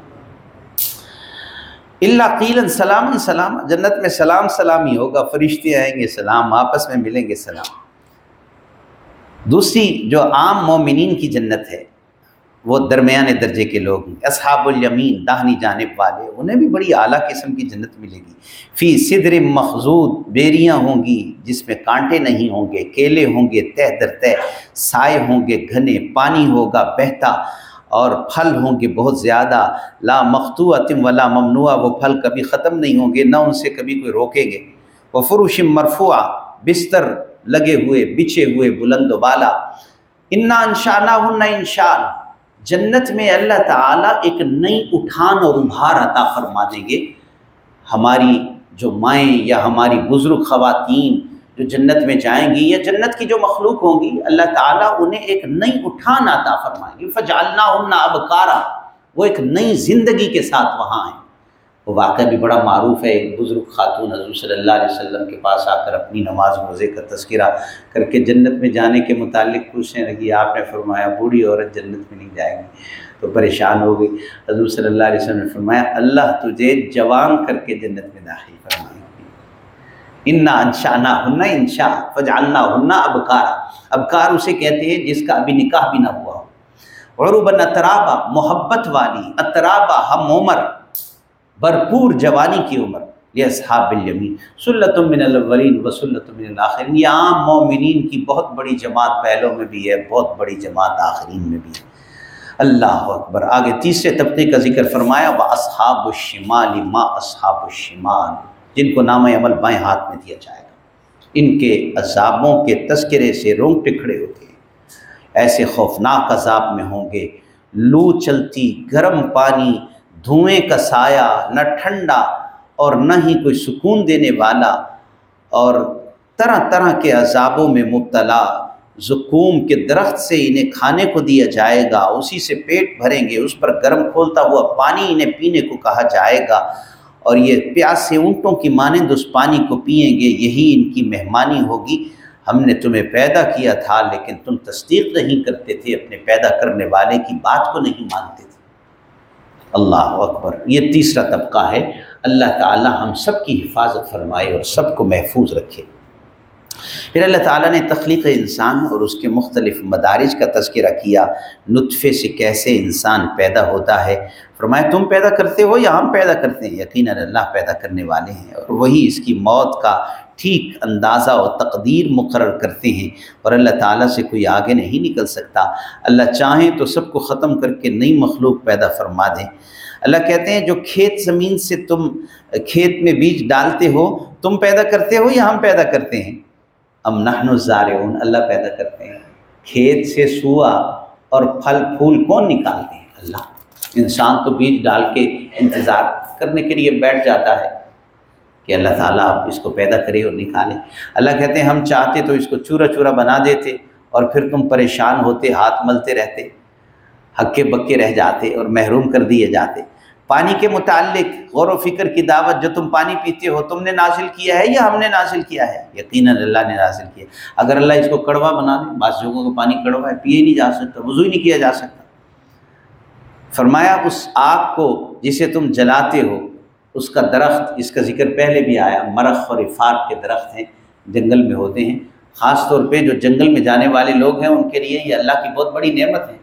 الا قیلا سلاما سلاما، جنت میں سلام سلامی ہوگا، فرشتے آئیں گے سلام، آپس میں ملیں گے سلام. دوسری جو عام مومنین کی جنت ہے وہ درمیانے درجے کے لوگ ہیں. اصحاب الیمین، داہنی جانب والے، انہیں بھی بڑی اعلیٰ قسم کی جنت ملے گی. فی صدر مخضود، بیریاں ہوں گی جس میں کانٹے نہیں ہوں گے، کیلے ہوں گے تہ در تہ، سائے ہوں گے گھنے، پانی ہوگا بہتا، اور پھل ہوں گے بہت زیادہ. لا مقطوعۃ ولا ممنوعہ، وہ پھل کبھی ختم نہیں ہوں گے، نہ ان سے کبھی کوئی روکیں گے. وفرش مرفوعہ، بستر لگے ہوئے، بچھے ہوئے بلند و بالا. انا انشأناہن انشاء، جنت میں اللہ تعالیٰ ایک نئی اٹھان اور ابھار عطا فرما دیں گے. ہماری جو مائیں یا ہماری بزرگ خواتین جو جنت میں جائیں گی یا جنت کی جو مخلوق ہوں گی، اللہ تعالیٰ انہیں ایک نئی اٹھان عطا فرمائیں گے. فجعلناہن ابکارا، وہ ایک نئی زندگی کے ساتھ وہاں ہیں. وہ واقعہ بھی بڑا معروف ہے. ایک بزرگ خاتون حضور صلی اللہ علیہ وسلم کے پاس آ کر اپنی نماز روزے کا تذکرہ کر کے جنت میں جانے کے متعلق پوچھنے لگی. آپ نے فرمایا بوڑھی عورت جنت میں نہیں جائے گی. تو پریشان ہو گئی. حضور صلی اللہ علیہ وسلم نے فرمایا اللہ تجھے جوان کر کے جنت میں داخل فرمائے گی. انا انشأناہن انشاء فجعلناہن ابکارا. ابکار اسے کہتے ہیں جس کا ابھی نکاح بھی نہ ہوا ہو. عربا اترابا، محبت والی، اترابا ہم عمر، بھرپور جوانی کی عمر. یہ اصحاب الیمین، سلۃ من الاولین و سلۃ من الاخرین. یہ عام مومنین کی بہت بڑی جماعت پہلوں میں بھی ہے، بہت بڑی جماعت آخرین میں بھی ہے. اللہ اکبر. آگے تیسرے طبقے کا ذکر فرمایا، وَأَصْحَابُ الشِّمَالِ مَا أَصْحَابُ الشِّمَالِ، جن کو نام عمل بائیں ہاتھ میں دیا جائے گا. ان کے عذابوں کے تذکرے سے رونگٹے کھڑے ہوتے ہیں۔ ایسے خوفناک عذاب میں ہوں گے، لو چلتی، گرم پانی، دھوئیں کا سایہ، نہ ٹھنڈا اور نہ ہی کوئی سکون دینے والا، اور طرح طرح کے عذابوں میں مبتلا۔ زقوم کے درخت سے انہیں کھانے کو دیا جائے گا، اسی سے پیٹ بھریں گے، اس پر گرم کھولتا ہوا پانی انہیں پینے کو کہا جائے گا، اور یہ پیاسے اونٹوں کی مانند اس پانی کو پئیں گے، یہی ان کی مہمانی ہوگی۔ ہم نے تمہیں پیدا کیا تھا لیکن تم تصدیق نہیں کرتے تھے، اپنے پیدا کرنے والے کی بات کو نہیں مانتے تھے۔ اللہ اکبر۔ یہ تیسرا طبقہ ہے۔ اللہ تعالی ہم سب کی حفاظت فرمائے اور سب کو محفوظ رکھے۔ پھر اللہ تعالیٰ نے تخلیق انسان اور اس کے مختلف مدارج کا تذکرہ کیا، نطفے سے کیسے انسان پیدا ہوتا ہے۔ فرمایا تم پیدا کرتے ہو یا ہم پیدا کرتے ہیں؟ یقیناً اللہ پیدا کرنے والے ہیں، اور وہی اس کی موت کا ٹھیک اندازہ اور تقدیر مقرر کرتے ہیں، اور اللہ تعالیٰ سے کوئی آگے نہیں نکل سکتا۔ اللہ چاہیں تو سب کو ختم کر کے نئی مخلوق پیدا فرما دیں۔ اللہ کہتے ہیں جو کھیت زمین سے تم کھیت میں بیج ڈالتے ہو تم پیدا کرتے ہو یا ہم پیدا کرتے ہیں؟ ام نحن الزارعون، اللہ پیدا کرتے ہیں۔ کھیت سے سوا اور پھل پھول کون نکالتے ہیں؟ اللہ۔ انسان تو بیج ڈال کے انتظار کرنے کے لیے بیٹھ جاتا ہے کہ اللہ تعالیٰ آپ اس کو پیدا کرے اور نکالے۔ اللہ کہتے ہیں ہم چاہتے تو اس کو چورا چورا بنا دیتے، اور پھر تم پریشان ہوتے، ہاتھ ملتے رہتے، ہکے بکے رہ جاتے اور محروم کر دیے جاتے۔ پانی کے متعلق غور و فکر کی دعوت، جو تم پانی پیتے ہو تم نے نازل کیا ہے یا ہم نے نازل کیا ہے؟ یقیناً اللہ نے نازل کیا۔ اگر اللہ اس کو کڑوا بنا دے، بعض جگہوں کا پانی کڑوا ہے، پیے نہیں جا سکتا، وضو ہی نہیں کیا جا سکتا۔ فرمایا اس آگ کو جسے تم جلاتے ہو، اس کا درخت، اس کا ذکر پہلے بھی آیا، مرخ اور افاق کے درخت ہیں، جنگل میں ہوتے ہیں۔ خاص طور پہ جو جنگل میں جانے والے لوگ ہیں ان کے لیے یہ اللہ کی بہت بڑی نعمت ہے۔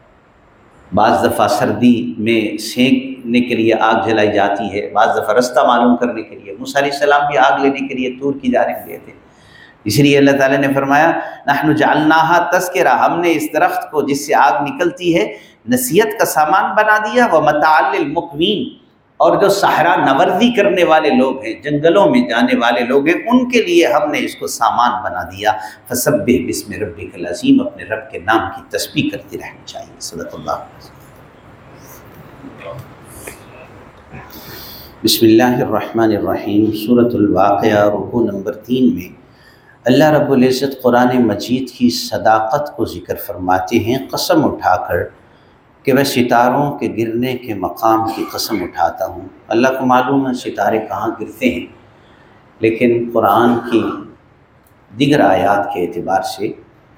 بعض دفعہ سردی میں سینکنے کے لیے آگ جلائی جاتی ہے، بعض دفعہ رستہ معلوم کرنے کے لیے۔ موسیٰ علیہ السلام بھی آگ لینے کے لیے طور کی جانب گئے تھے، اس لیے اللہ تعالیٰ نے فرمایا نحن جعلناہا تذکرہ، ہم نے اس درخت کو جس سے آگ نکلتی ہے نصیحت کا سامان بنا دیا، ومتاع للمقوین، اور جو صحرا نوردی کرنے والے لوگ ہیں، جنگلوں میں جانے والے لوگ ہیں، ان کے لیے ہم نے اس کو سامان بنا دیا۔ فسبح بسم ربک العظیم، اپنے رب کے نام کی تسبیح کرتے رہنا چاہیے۔ صدق اللہ۔ بسم اللہ الرحمن الرحیم۔ سورۃ الواقعہ رکوع نمبر تین میں اللہ رب العزت قرآن مجید کی صداقت کو ذکر فرماتے ہیں، قسم اٹھا کر کہ میں ستاروں کے گرنے کے مقام کی قسم اٹھاتا ہوں۔ اللہ کو معلوم ہے ستارے کہاں گرتے ہیں، لیکن قرآن کی دیگر آیات کے اعتبار سے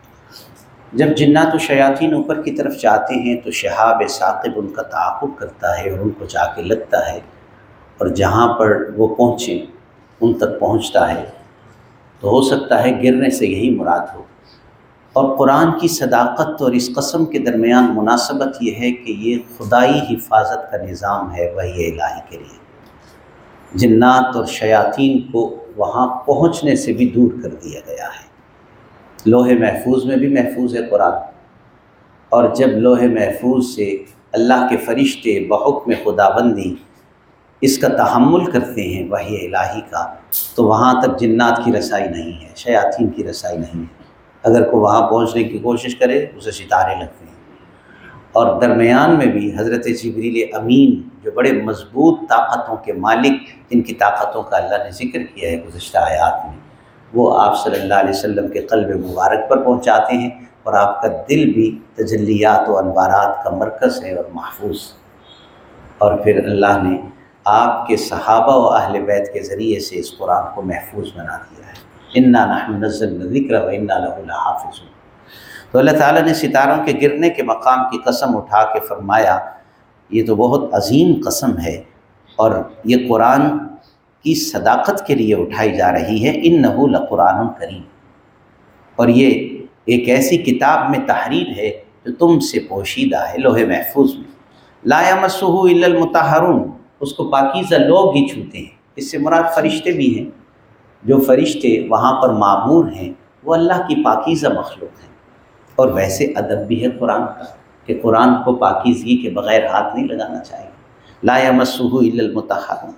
جب جنات و شیاطین اوپر کی طرف جاتے ہیں تو شہاب ثاقب ان کا تعاقب کرتا ہے اور ان کو جا کے لگتا ہے، اور جہاں پر وہ پہنچیں ان تک پہنچتا ہے، تو ہو سکتا ہے گرنے سے یہی مراد ہو۔ اور قرآن کی صداقت اور اس قسم کے درمیان مناسبت یہ ہے کہ یہ خدائی حفاظت کا نظام ہے وحی الہی کے لیے۔ جنات اور شیاطین کو وہاں پہنچنے سے بھی دور کر دیا گیا ہے۔ لوح محفوظ میں بھی محفوظ ہے قرآن، اور جب لوح محفوظ سے اللہ کے فرشتے بحکم خداوندی اس کا تحمل کرتے ہیں وحی الہی کا، تو وہاں تک جنات کی رسائی نہیں ہے، شیاطین کی رسائی نہیں ہے۔ اگر کوئی وہاں پہنچنے کی کوشش کرے اسے ستارے لگتے ہیں۔ اور درمیان میں بھی حضرت جبریل امین جو بڑے مضبوط طاقتوں کے مالک، جن کی طاقتوں کا اللہ نے ذکر کیا ہے گزشتہ آیات میں، وہ آپ صلی اللہ علیہ وسلم کے قلب مبارک پر پہنچاتے ہیں، اور آپ کا دل بھی تجلیات و انوارات کا مرکز ہے اور محفوظ۔ اور پھر اللہ نے آپ کے صحابہ و اہل بیت کے ذریعے سے اس قرآن کو محفوظ بنا دیا ہے۔ انا نحن نزلنا الذکر وانا لہ لحافظون۔ تو اللہ تعالیٰ نے ستاروں کے گرنے کے مقام کی قسم اٹھا کے فرمایا یہ تو بہت عظیم قسم ہے، اور یہ قرآن کی صداقت کے لیے اٹھائی جا رہی ہے۔ انہ لقرآن کریم، اور یہ ایک ایسی کتاب میں تحریر ہے جو تم سے پوشیدہ ہے، لوح محفوظ میں۔ لا یمسہ الا المطہرون، اس کو پاکیزہ لوگ ہی چھوتے ہیں۔ اس سے مراد فرشتے بھی ہیں، جو فرشتے وہاں پر معمور ہیں وہ اللہ کی پاکیزہ مخلوق ہیں۔ اور ویسے ادب بھی ہے قرآن کا کہ قرآن کو پاکیزگی کے بغیر ہاتھ نہیں لگانا چاہیے۔ لا یمسہ الا المطہرون۔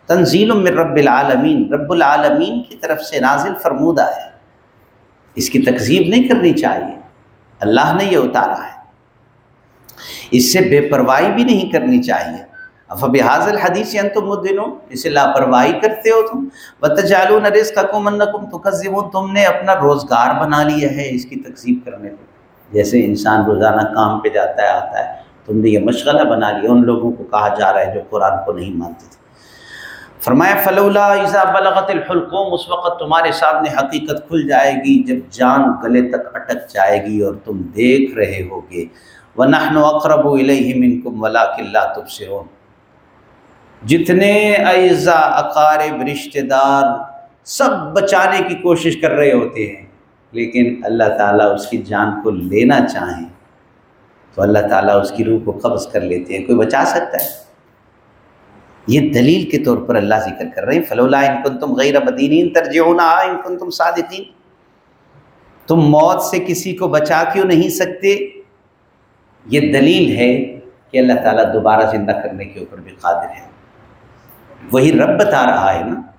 تنزیل من رب العالمین، رب العالمین کی طرف سے نازل فرمودہ ہے، اس کی تکذیب نہیں کرنی چاہیے، اللہ نے یہ اتارا ہے، اس سے بے پرواہی بھی نہیں کرنی چاہیے۔ افبہذا الحدیث انتم مدہنون، اسے لاپرواہی کرتے ہو تم، وتجعلون رزقکم انکم تکذبون، تم نے اپنا روزگار بنا لیا ہے اس کی تکذیب کرنے کو۔ جیسے انسان روزانہ کام پہ جاتا ہے آتا ہے، تم نے یہ مشغلہ بنا لیا، ان لوگوں کو کہا جا رہا ہے جو قرآن کو نہیں مانتے تھے۔ فرمایا فلولا اذا بلغت الحلقوم، اس وقت تمہارے سامنے حقیقت کھل جائے گی جب جان گلے تک اٹک جائے گی اور تم دیکھ رہے ہوگے، وَنَحْنُ أَقْرَبُ إِلَيْهِ مِنْكُمْ وَلَٰكِن لَا تُبْصِرُونَ، جتنے اعزاء اقارب رشتہ دار سب بچانے کی کوشش کر رہے ہوتے ہیں، لیکن اللہ تعالیٰ اس کی جان کو لینا چاہیں تو اللہ تعالیٰ اس کی روح کو قبض کر لیتے ہیں۔ کوئی بچا سکتا ہے؟ یہ دلیل کے طور پر اللہ ذکر کر رہے ہیں فلولا ان کنتم غیر مدینین ترجعونہا ان کنتم صادقین، تم موت سے کسی کو بچا کیوں نہیں سکتے؟ یہ دلیل ہے کہ اللہ تعالیٰ دوبارہ زندہ کرنے کے اوپر بھی قادر ہے۔ وہی رب بتا رہا ہے نا،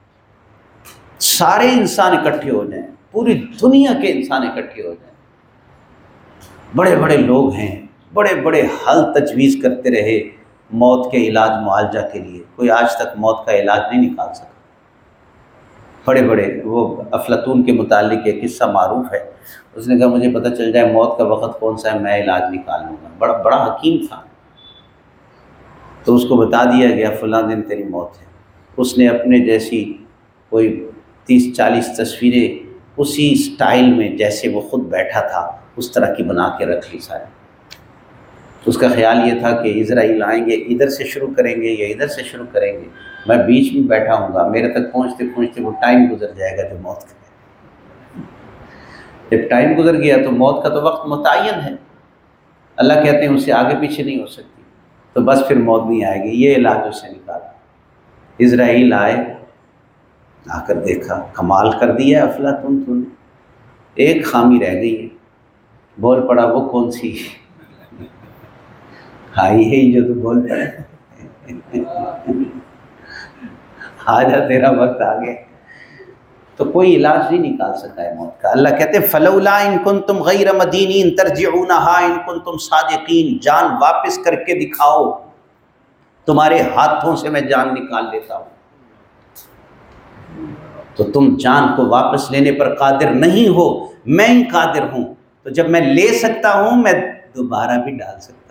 سارے انسان اکٹھے ہو جائیں، پوری دنیا کے انسان اکٹھے ہو جائیں، بڑے بڑے لوگ ہیں، بڑے بڑے حل تجویز کرتے رہے موت کے علاج معالجہ کے لیے، کوئی آج تک موت کا علاج نہیں نکال سکا۔ بڑے بڑے، وہ افلاطون کے متعلق ایک قصہ معروف ہے، اس نے کہا مجھے پتہ چل جائے موت کا وقت کون سا ہے میں علاج نکال لوں گا، بڑا بڑا حکیم تھا۔ تو اس کو بتا دیا گیا فلاں دن تیری موت ہے، اس نے اپنے جیسی کوئی تیس چالیس تصویریں اسی سٹائل میں جیسے وہ خود بیٹھا تھا اس طرح کی بنا کے رکھ لی ساری۔ اس کا خیال یہ تھا کہ اسرائیل آئیں گے، ادھر سے شروع کریں گے یا ادھر سے شروع کریں گے، میں بیچ میں بیٹھا ہوں گا، میرے تک پہنچتے پہنچتے وہ ٹائم گزر جائے گا جو موت کا ہے۔ جب ٹائم گزر گیا تو موت کا تو وقت متعین ہے، اللہ کہتے ہیں اس سے آگے پیچھے نہیں ہو سکتی، تو بس پھر موت نہیں آئے گی، یہ علاج اس سے نکالا۔ اسرائیل آئے، آ کر دیکھا کمال کر دیا افلاطون تو نے، ایک خامی رہ گئی ہے، بول پڑا وہ کون سی؟ آئی ہے جو تو بول پڑے، آ جا تیرا وقت آ گیا۔ تو کوئی علاج نہیں نکال سکا ہے موت کا۔ اللہ کہتے ہیں فلولا ان کنتم غیر مدینین ترجعونہا ان کنتم صادقین، جان واپس کر کے دکھاؤ، تمہارے ہاتھوں سے میں جان نکال لیتا ہوں۔ تو تم جان کو واپس لینے پر قادر نہیں ہو، میں ہی قادر ہوں، تو جب میں لے سکتا ہوں میں دوبارہ بھی ڈال سکتا ہوں،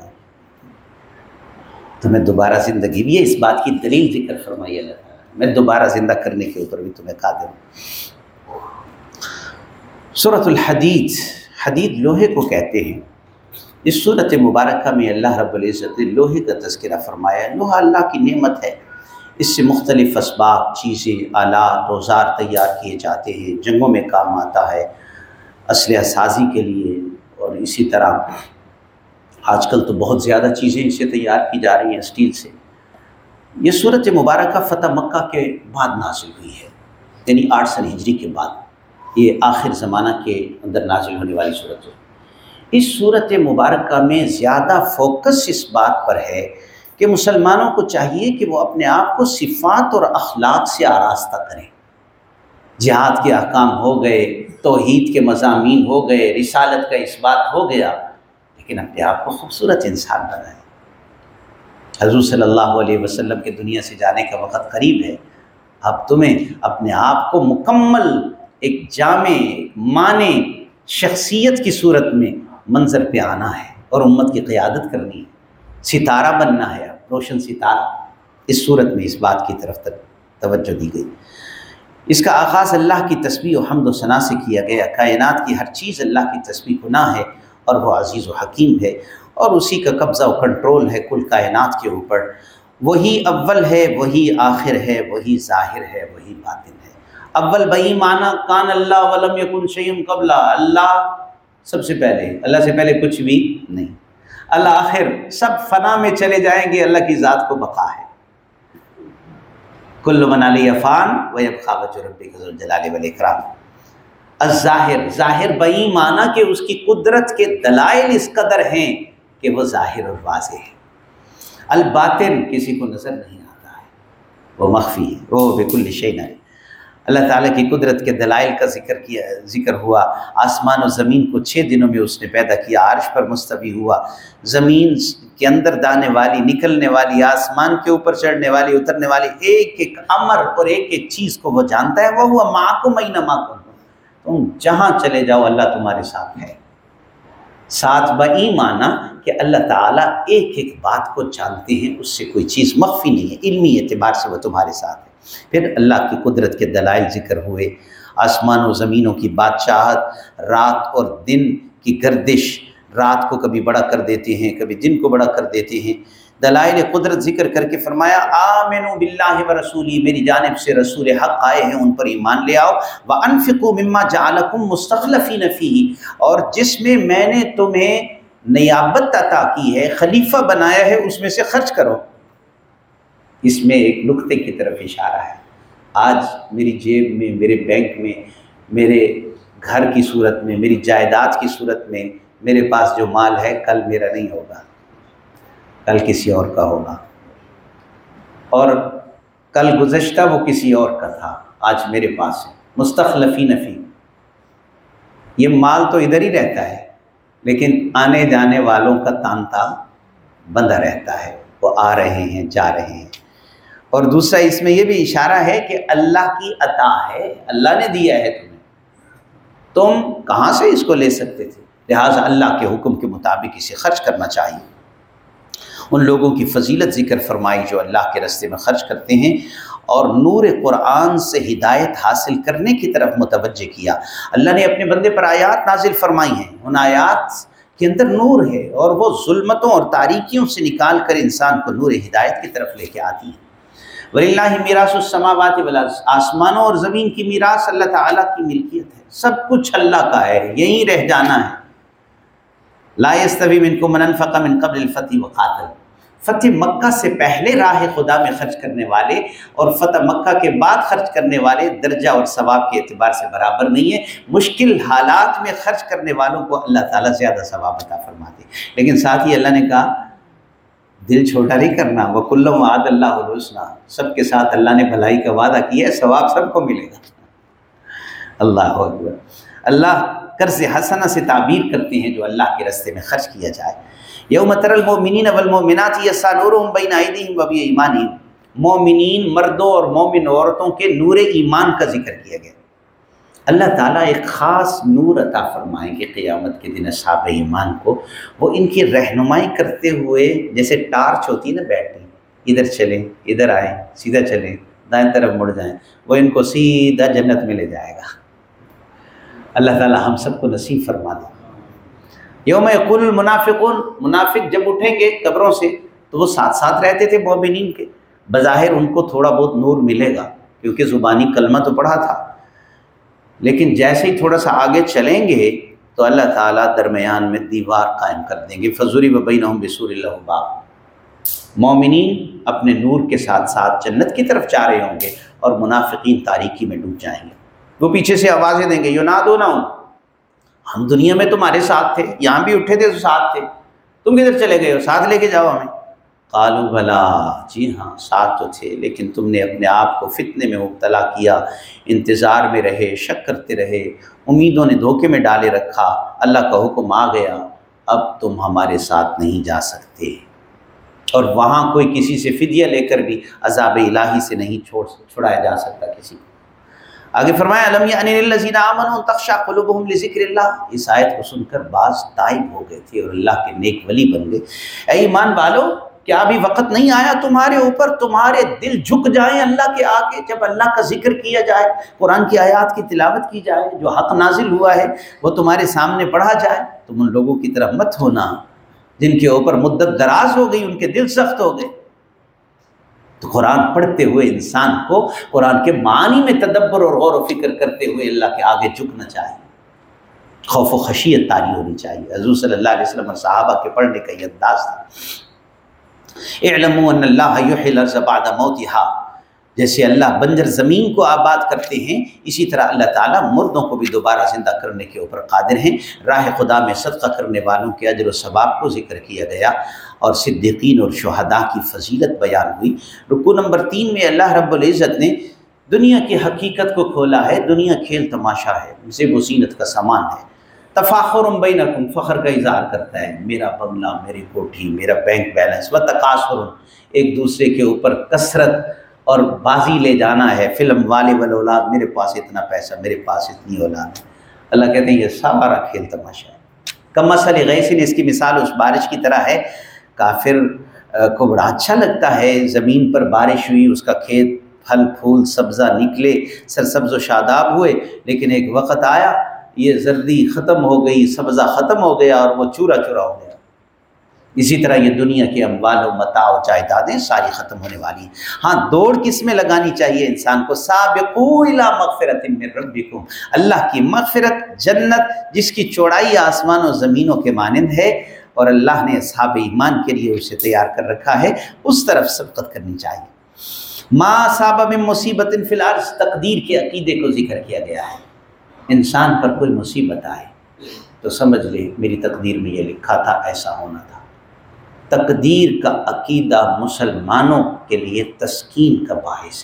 تمہیں دوبارہ زندگی بھی ہے۔ اس بات کی دلیل ذکر فرمائی اللہ تعالیٰ، میں دوبارہ زندہ کرنے کے اوپر بھی تمہیں قادر ہوں۔ سورۃ الحدید، حدید لوہے کو کہتے ہیں۔ اس سورۃ مبارکہ میں اللہ رب العزت نے لوہے کا تذکرہ فرمایا۔ لوہا اللہ کی نعمت ہے، اس سے مختلف اسباب، چیزیں، آلات، اوزار تیار کیے جاتے ہیں، جنگوں میں کام آتا ہے، اسلحہ سازی کے لیے، اور اسی طرح آج کل تو بہت زیادہ چیزیں اس سے تیار کی جا رہی ہیں اسٹیل سے۔ یہ سورۃ مبارکہ فتح مکہ کے بعد نازل ہوئی ہے، یعنی آٹھ سال ہجری کے بعد، یہ آخر زمانہ کے اندر نازل ہونے والی صورت ہے۔ اس صورت مبارکہ میں زیادہ فوکس اس بات پر ہے کہ مسلمانوں کو چاہیے کہ وہ اپنے آپ کو صفات اور اخلاق سے آراستہ کریں۔ جہاد کے احکام ہو گئے، توحید کے مضامین ہو گئے، رسالت کا اس بات ہو گیا، لیکن اپنے آپ کو خوبصورت انسان بنائیں۔ حضور صلی اللہ علیہ وسلم کے دنیا سے جانے کا وقت قریب ہے، اب تمہیں اپنے آپ کو مکمل ایک جامع معنی شخصیت کی صورت میں منظر پہ آنا ہے اور امت کی قیادت کرنی ہے، ستارہ بننا ہے، روشن ستارہ۔ اس صورت میں اس بات کی طرف تک توجہ دی گئی۔ اس کا آغاز اللہ کی تسبیح و حمد و ثنا سے کیا گیا۔ کائنات کی ہر چیز اللہ کی تسبیح گناہ ہے اور وہ عزیز و حکیم ہے، اور اسی کا قبضہ و کنٹرول ہے کل کائنات کے اوپر۔ وہی اول ہے، وہی آخر ہے، وہی ظاہر ہے، وہی باطن ہے۔ اول بئی معنی کان اللہ ولم یکن شیء قبلہ، اللہ سب سے پہلے، اللہ سے پہلے کچھ بھی نہیں۔ الآخر، سب فنا میں چلے جائیں گے، اللہ کی ذات کو بقا ہے۔ کل من علیہ فان ویبقی وجہ ربک ذو الجلال والاکرام۔ الظاہر، ظاہر بئی معنی کہ اس کی قدرت کے دلائل اس قدر ہیں کہ وہ ظاہر اور واضح ہے۔ الباطن، کسی کو نظر نہیں آتا ہے، وہ مخفی ہے، وہ بکل شیء علیم۔ اللہ تعالیٰ کی قدرت کے دلائل کا ذکر کیا ذکر ہوا۔ آسمان و زمین کو چھ دنوں میں اس نے پیدا کیا، عرش پر مستوی ہوا، زمین کے اندر دانے والی نکلنے والی، آسمان کے اوپر چڑھنے والی اترنے والی، ایک ایک امر اور ایک ایک چیز کو وہ جانتا ہے۔ وہ ہوا معکم اینما کنتم، تم جہاں چلے جاؤ اللہ تمہارے ساتھ ہے۔ ساتھ بئی معنی کہ اللہ تعالیٰ ایک ایک بات کو جانتے ہیں، اس سے کوئی چیز مخفی نہیں ہے، علمی اعتبار سے وہ تمہارے ساتھ ہے۔ پھر اللہ کی قدرت کے دلائل ذکر ہوئے، آسمان و زمینوں کی بادشاہت، رات اور دن کی گردش، رات کو کبھی بڑا کر دیتے ہیں کبھی دن کو بڑا کر دیتے ہیں، دلائل قدرت ذکر کر کے فرمایا آمنوا باللہ ورسولہ، میری جانب سے رسول حق آئے ہیں ان پر ایمان لے آؤ، وانفقوا مما جعلکم مستخلفین فیہ، اور جس میں میں نے تمہیں نیابت عطا کی ہے، خلیفہ بنایا ہے، اس میں سے خرچ کرو۔ اس میں ایک نقطے کی طرف اشارہ ہے۔ آج میری جیب میں، میرے بینک میں، میرے گھر کی صورت میں، میری جائیداد کی صورت میں میرے پاس جو مال ہے، کل میرا نہیں ہوگا، کل کسی اور کا ہوگا، اور کل گزشتہ وہ کسی اور کا تھا، آج میرے پاس ہے۔ مستخلفین فی، یہ مال تو ادھر ہی رہتا ہے لیکن آنے جانے والوں کا تانتا بندہ رہتا ہے، وہ آ رہے ہیں جا رہے ہیں۔ اور دوسرا اس میں یہ بھی اشارہ ہے کہ اللہ کی عطا ہے، اللہ نے دیا ہے تمہیں، تم کہاں سے اس کو لے سکتے تھے؟ لہٰذا اللہ کے حکم کے مطابق اسے خرچ کرنا چاہیے۔ ان لوگوں کی فضیلت ذکر فرمائی جو اللہ کے راستے میں خرچ کرتے ہیں، اور نور قرآن سے ہدایت حاصل کرنے کی طرف متوجہ کیا۔ اللہ نے اپنے بندے پر آیات نازل فرمائی ہیں، ان آیات کے اندر نور ہے، اور وہ ظلمتوں اور تاریکیوں سے نکال کر انسان کو نور ہدایت کی طرف لے کے آتی ہے۔ وَلِلَّهِ مِيرَاثُ السَّمَاوَاتِ وَالْأَرْضِ، آسمانوں اور زمین کی میراث اللہ تعالیٰ کی ملکیت ہے، سب کچھ اللہ کا ہے، یہیں رہ جانا ہے۔ لا يستوي منكم من انفق من قبل الفتح وقاتل، فتح مکہ سے پہلے راہ خدا میں خرچ کرنے والے اور فتح مکہ کے بعد خرچ کرنے والے درجہ اور ثواب کے اعتبار سے برابر نہیں ہے۔ مشکل حالات میں خرچ کرنے والوں کو اللہ تعالیٰ زیادہ ثواب عطا فرماتے ہیں، لیکن ساتھ ہی اللہ نے کہا دل چھوٹا نہیں کرنا، وَكُلًّا وَعَدَ اللَّهُ الْحُسْنَىٰ، سب کے ساتھ اللہ نے بھلائی کا وعدہ کیا ہے، ثواب سب کو ملے گا۔ اللہ اکبر۔ اللہ قرض حسنہ سے تعبیر کرتے ہیں جو اللہ کے راستے میں خرچ کیا جائے۔ یوم تری المؤمنین والمؤمنات یسعی نورہم بین ایدیہم وبایمانہم، مومنین مردوں اور مومن عورتوں کے نور ایمان کا ذکر کیا گیا۔ اللہ تعالیٰ ایک خاص نور عطا فرمائیں گے قیامت کے دن اصحاب ایمان کو، وہ ان کی رہنمائی کرتے ہوئے، جیسے ٹارچ ہوتی ہے نا بیٹری، ادھر چلیں ادھر آئیں سیدھا چلیں دائیں طرف مڑ جائیں، وہ ان کو سیدھا جنت میں لے جائے گا۔ اللہ تعالیٰ ہم سب کو نصیب فرما دے۔ یوم یقول المنافقون، منافق جب اٹھیں گے قبروں سے تو وہ ساتھ ساتھ رہتے تھے مومنین کے، بظاہر ان کو تھوڑا بہت نور ملے گا کیونکہ زبانی کلمہ تو پڑھا تھا، لیکن جیسے ہی تھوڑا سا آگے چلیں گے تو اللہ تعالیٰ درمیان میں دیوار قائم کر دیں گے، فَضُرِبَ بَيْنَهُمْ بِسُورٍ لَهُ بَابٌ، مومنین اپنے نور کے ساتھ ساتھ جنت کی طرف جا رہے ہوں گے اور منافقین تاریکی میں ڈوب جائیں گے۔ وہ پیچھے سے آوازیں دیں گے، یُنَادُونَهُمْ، ہم دنیا میں تمہارے ساتھ تھے، یہاں بھی اٹھے تھے تو ساتھ تھے، تم کدھر چلے گئے ہو، ساتھ لے کے جاؤ ہمیں۔ قالوا بلا، جی ہاں ساتھ تو تھے، لیکن تم نے اپنے آپ کو فتنے میں مبتلا کیا، انتظار میں رہے، شک کرتے رہے، امیدوں نے دھوکے میں ڈالے رکھا، اللہ کا حکم آ گیا، اب تم ہمارے ساتھ نہیں جا سکتے۔ اور وہاں کوئی کسی سے فدیہ لے کر بھی عذاب الہی سے نہیں چھوڑ چھڑایا جا سکتا کسی کو۔ آگے فرمایا الم یعن للذین آمنوا ان تخشع قلوبہم لذکر اللہ، اس آیت کو سن کر بعض تائب ہو گئے تھے اور اللہ کے نیک ولی بن گئے۔ اے ایمان والو، کیا ابھی وقت نہیں آیا تمہارے اوپر تمہارے دل جھک جائیں اللہ کے آگے، جب اللہ کا ذکر کیا جائے، قرآن کی آیات کی تلاوت کی جائے، جو حق نازل ہوا ہے وہ تمہارے سامنے پڑھا جائے، تم ان لوگوں کی طرح مت ہونا جن کے اوپر مدت دراز ہو گئی، ان کے دل سخت ہو گئے۔ تو قرآن پڑھتے ہوئے انسان کو قرآن کے معنی میں تدبر اور غور و فکر کرتے ہوئے اللہ کے آگے جھکنا چاہیے، خوف و خشیت طاری ہونی چاہیے۔ حضور صلی اللہ علیہ وسلم اور صحابہ کے پڑھنے کا یہ انداز تھا۔ اعلموا ان اللہ یحیی الارض بعد موتها، جیسے اللہ بنجر زمین کو آباد کرتے ہیں، اسی طرح اللہ تعالیٰ مردوں کو بھی دوبارہ زندہ کرنے کے اوپر قادر ہیں۔ راہ خدا میں صدقہ کرنے والوں کے اجر و ثواب کو ذکر کیا گیا۔ اور صدیقین اور شہداء کی فضیلت بیان ہوئی۔ رکوع نمبر تین میں اللہ رب العزت نے دنیا کی حقیقت کو کھولا ہے۔ دنیا کھیل تماشا ہے، زیب و زینت کا سامان ہے۔ تفاخر بینکم، فخر کا اظہار کرتا ہے، میرا بنگلہ، میری کوٹھی، میرا بینک بیلنس، و تکاثر، ایک دوسرے کے اوپر کثرت اور بازی لے جانا ہے، فلم والے والاولاد، میرے پاس اتنا پیسہ، میرے پاس اتنی اولاد ہے۔ اللہ کہتے ہیں یہ سارا کھیل تماشا ہے۔ کمثل غیث، اس کی مثال اس بارش کی طرح ہے۔ کافر کو بڑا اچھا لگتا ہے، زمین پر بارش ہوئی، اس کا کھیت پھل پھول سبزہ نکلے، سرسبز و شاداب ہوئے، لیکن ایک وقت آیا یہ زردی ختم ہو گئی، سبزہ ختم ہو گیا اور وہ چورا چورا ہو گیا۔ اسی طرح یہ دنیا کے اموال و متاع و جائیدادیں ساری ختم ہونے والی ہیں۔ ہاں دوڑ کس میں لگانی چاہیے انسان کو؟ سابقوا الی مغفرۃ من ربکم، اللہ کی مغفرت، جنت جس کی چوڑائی آسمان و زمینوں کے مانند ہے اور اللہ نے اصحاب ایمان کے لیے اسے تیار کر رکھا ہے، اس طرف سبقت کرنی چاہیے۔ ما اصاب من مصیبت فی الارض، تقدیر کے عقیدے کو ذکر کیا گیا ہے۔ انسان پر کوئی مصیبت آئے تو سمجھ لے میری تقدیر میں یہ لکھا تھا، ایسا ہونا تھا۔ تقدیر کا عقیدہ مسلمانوں کے لیے تسکین کا باعث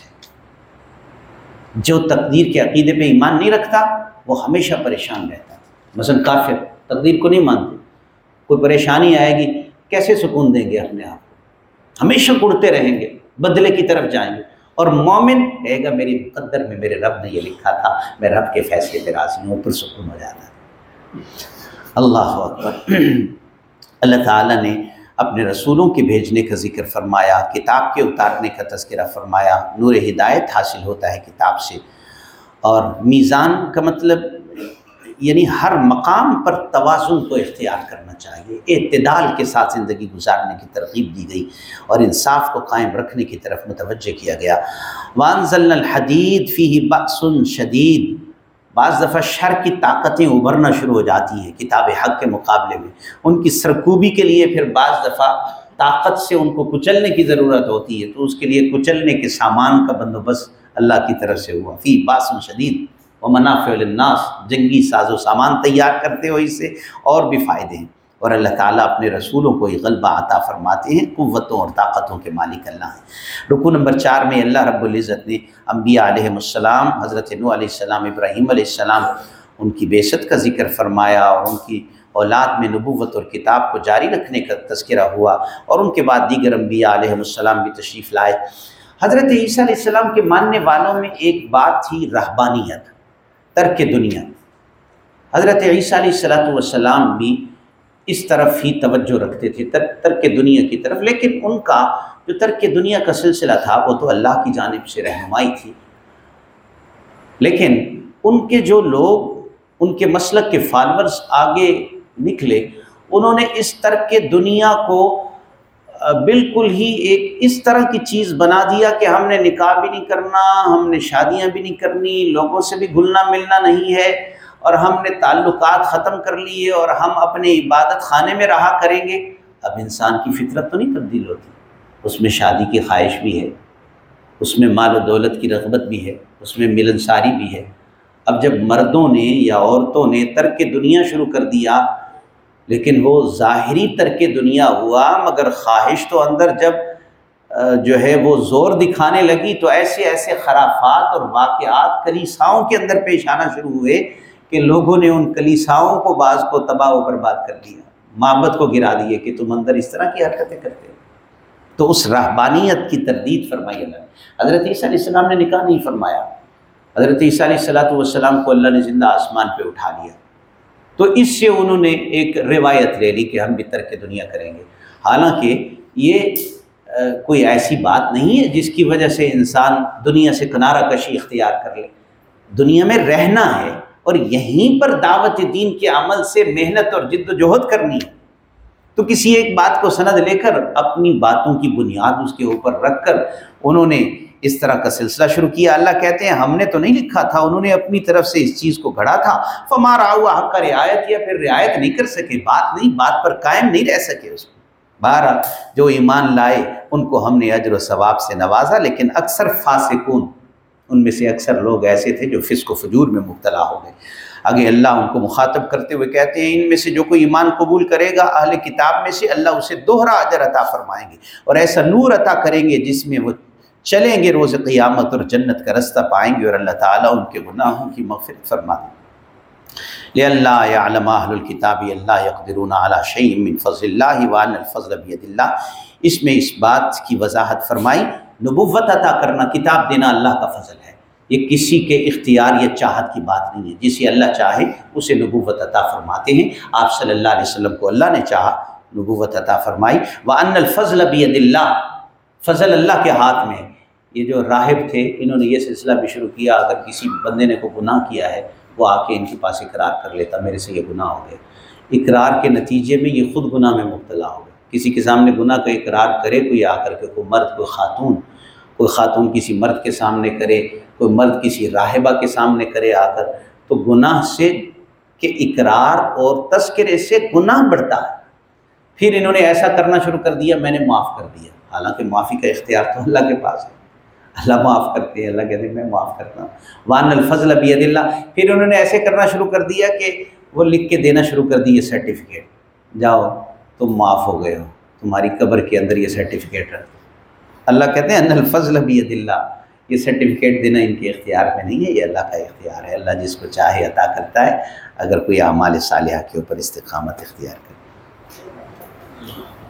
ہے۔ جو تقدیر کے عقیدے پہ ایمان نہیں رکھتا وہ ہمیشہ پریشان رہتا ہے۔ مثلا کافر تقدیر کو نہیں مانتے، کوئی پریشانی آئے گی کیسے سکون دیں گے اپنے آپ کو، ہمیشہ گڑتے رہیں گے، بدلے کی طرف جائیں گے۔ اور مومن کہے گا میری مقدر میں میرے رب نے یہ لکھا تھا، میں رب کے فیصلے پہ راضی ہوں، پر سکون ہو جاتا ہے۔ اللہ اکبر۔ اللہ تعالیٰ نے اپنے رسولوں کے بھیجنے کا ذکر فرمایا، کتاب کے اتارنے کا تذکرہ فرمایا، نور ہدایت حاصل ہوتا ہے کتاب سے۔ اور میزان کا مطلب یعنی ہر مقام پر توازن کو اختیار کرنا چاہیے، اعتدال کے ساتھ زندگی گزارنے کی ترغیب دی گئی اور انصاف کو قائم رکھنے کی طرف متوجہ کیا گیا۔ وَأَنزَلْنَا الْحَدِيدَ فِيهِ بَأْسٌ شَدِيدٌ، بعض دفعہ شر کی طاقتیں ابھرنا شروع ہو جاتی ہیں کتاب حق کے مقابلے میں، ان کی سرکوبی کے لیے پھر بعض دفعہ طاقت سے ان کو کچلنے کی ضرورت ہوتی ہے، تو اس کے لیے کچلنے کے سامان کا بندوبست اللہ کی طرف سے ہوا۔ فی باس شدید ومنافع للناس، جنگی ساز و سامان تیار کرتے ہو، اس سے اور بھی فائدے ہیں۔ اور اللہ تعالیٰ اپنے رسولوں کو یہ غلبہ عطا فرماتے ہیں، قوتوں اور طاقتوں کے مالک اللہ ہیں۔ رکوع نمبر چار میں اللہ رب العزت نے انبیاء علیہ السلام، حضرت نوح علیہ السلام، ابراہیم علیہ السلام، ان کی بعثت کا ذکر فرمایا اور ان کی اولاد میں نبوت اور کتاب کو جاری رکھنے کا تذکرہ ہوا، اور ان کے بعد دیگر انبیاء علیہ السلام بھی تشریف لائے۔ حضرت عیسیٰ علیہ السلام کے ماننے والوں میں ایک بات تھی، رہبانیت، ترک دنیا۔ حضرت عیسیٰ علیہ السلام بھی اس طرف ہی توجہ رکھتے تھے، ترک دنیا کی طرف، لیکن ان کا جو ترک دنیا کا سلسلہ تھا وہ تو اللہ کی جانب سے رہنمائی تھی۔ لیکن ان کے جو لوگ، ان کے مسلک کے فالورز آگے نکلے، انہوں نے اس ترک دنیا کو بالکل ہی ایک اس طرح کی چیز بنا دیا کہ ہم نے نکاح بھی نہیں کرنا، ہم نے شادیاں بھی نہیں کرنی، لوگوں سے بھی گھلنا ملنا نہیں ہے، اور ہم نے تعلقات ختم کر لیے اور ہم اپنے عبادت خانے میں رہا کریں گے۔ اب انسان کی فطرت تو نہیں تبدیل ہوتی، اس میں شادی کی خواہش بھی ہے، اس میں مال و دولت کی رغبت بھی ہے، اس میں ملنساری بھی ہے۔ اب جب مردوں نے یا عورتوں نے ترک دنیا شروع کر دیا، لیکن وہ ظاہری ترک دنیا ہوا، مگر خواہش تو اندر جب جو ہے وہ زور دکھانے لگی تو ایسے ایسے خرافات اور واقعات کلیساؤں کے اندر پیش آنا شروع ہوئے کہ لوگوں نے ان کلیساؤں کو بعض کو تباہ و برباد کر دیا، معبد کو گرا دیے کہ تم اندر اس طرح کی حرکتیں کرتے ہو۔ تو اس رہبانیت کی تردید فرمائی اللہ نے۔ حضرت عیسیٰ علیہ السلام نے نکاح نہیں فرمایا، حضرت عیسیٰ علیہ السلام کو اللہ نے زندہ آسمان پہ اٹھا لیا، تو اس سے انہوں نے ایک روایت لے لی کہ ہم بھی ترک دنیا کریں گے۔ حالانکہ یہ کوئی ایسی بات نہیں ہے جس کی وجہ سے انسان دنیا سے کنارہ کشی اختیار کر لے، دنیا میں رہنا ہے اور یہیں پر دعوت دین کے عمل سے محنت اور جد و جہد کرنی ہے۔ تو کسی ایک بات کو سند لے کر اپنی باتوں کی بنیاد اس کے اوپر رکھ کر انہوں نے اس طرح کا سلسلہ شروع کیا۔ اللہ کہتے ہیں ہم نے تو نہیں لکھا تھا، انہوں نے اپنی طرف سے اس چیز کو گھڑا تھا۔ فما رعوا حق رعایت، یا پھر رعایت نہیں کر سکے، بات نہیں بات پر قائم نہیں رہ سکے اس کو۔ بہرحال جو ایمان لائے ان کو ہم نے اجر و ثواب سے نوازا، لیکن اکثر فاسقون، ان میں سے اکثر لوگ ایسے تھے جو فسق و فجور میں مبتلا ہو گئے۔ آگے اللہ ان کو مخاطب کرتے ہوئے کہتے ہیں ان میں سے جو کوئی ایمان قبول کرے گا اہل کتاب میں سے، اللہ اسے دوہرا اجر عطا فرمائیں گے اور ایسا نور عطا کریں گے جس میں وہ چلیں گے روز قیامت اور جنت کا رستہ پائیں گے، اور اللہ تعالیٰ ان کے گناہوں کی مغفرت فرما دیں گے۔ لِأَلَّا يَعْلَمَ أَهْلُ الْكِتَابِ أَلَّا يَقْدِرُونَ عَلَى شَيْءٍ مِّن فَضْلِ اللَّهِ وَأَنَّ الْفَضْلَ بِيَدِ اللَّهِ۔ اس میں اس بات کی وضاحت فرمائی، نبوت عطا کرنا، کتاب دینا اللہ کا فضل ہے، یہ کسی کے اختیار یا چاہت کی بات نہیں ہے، جسے اللہ چاہے اسے نبوت عطا فرماتے ہیں۔ آپ صلی اللہ علیہ وسلم کو اللہ نے چاہا نبوت عطا فرمائی۔ وَأَنَّ الْفَضْلَ بِيَدِ اللَّهِ، فضل اللہ کے ہاتھ میں۔ یہ جو راہب تھے انہوں نے یہ سلسلہ بھی شروع کیا، اگر کسی بندے نے کوئی گناہ کیا ہے وہ آ کے ان کے پاس اقرار کر لیتا میرے سے یہ گناہ ہو گیا، اقرار کے نتیجے میں یہ خود گناہ میں مبتلا ہو گیا۔ کسی کے سامنے گناہ کا اقرار کرے کوئی آ کر کے، کوئی مرد کوئی خاتون، کوئی خاتون کسی مرد کے سامنے کرے، کوئی مرد کسی راہبہ کے سامنے کرے آ کر، تو گناہ سے کہ اقرار اور تذکرے سے گناہ بڑھتا ہے۔ پھر انہوں نے ایسا کرنا شروع کر دیا، میں نے معاف کر دیا، حالانکہ معافی کا اختیار تو اللہ کے پاس ہے، اللہ معاف کرتے ہیں، اللہ کہتے ہیں میں معاف کرتا ہوں۔ وَأَنَّ الْفَضْلَ بِيَدِ اللَّهِ۔ پھر انہوں نے ایسے کرنا شروع کر دیا کہ وہ لکھ کے دینا شروع کر دیے سرٹیفکیٹ، جاؤ تم معاف ہو گئے ہو، تمہاری قبر کے اندر یہ سرٹیفکیٹ رکھ دو۔ اللہ کہتے ہیں ان الفضل بید اللہ، یہ سرٹیفکیٹ دینا ان کے اختیار میں نہیں ہے، یہ اللہ کا اختیار ہے، اللہ جس کو چاہے عطا کرتا ہے اگر کوئی اعمال صالحہ کے اوپر استقامت اختیار کرے۔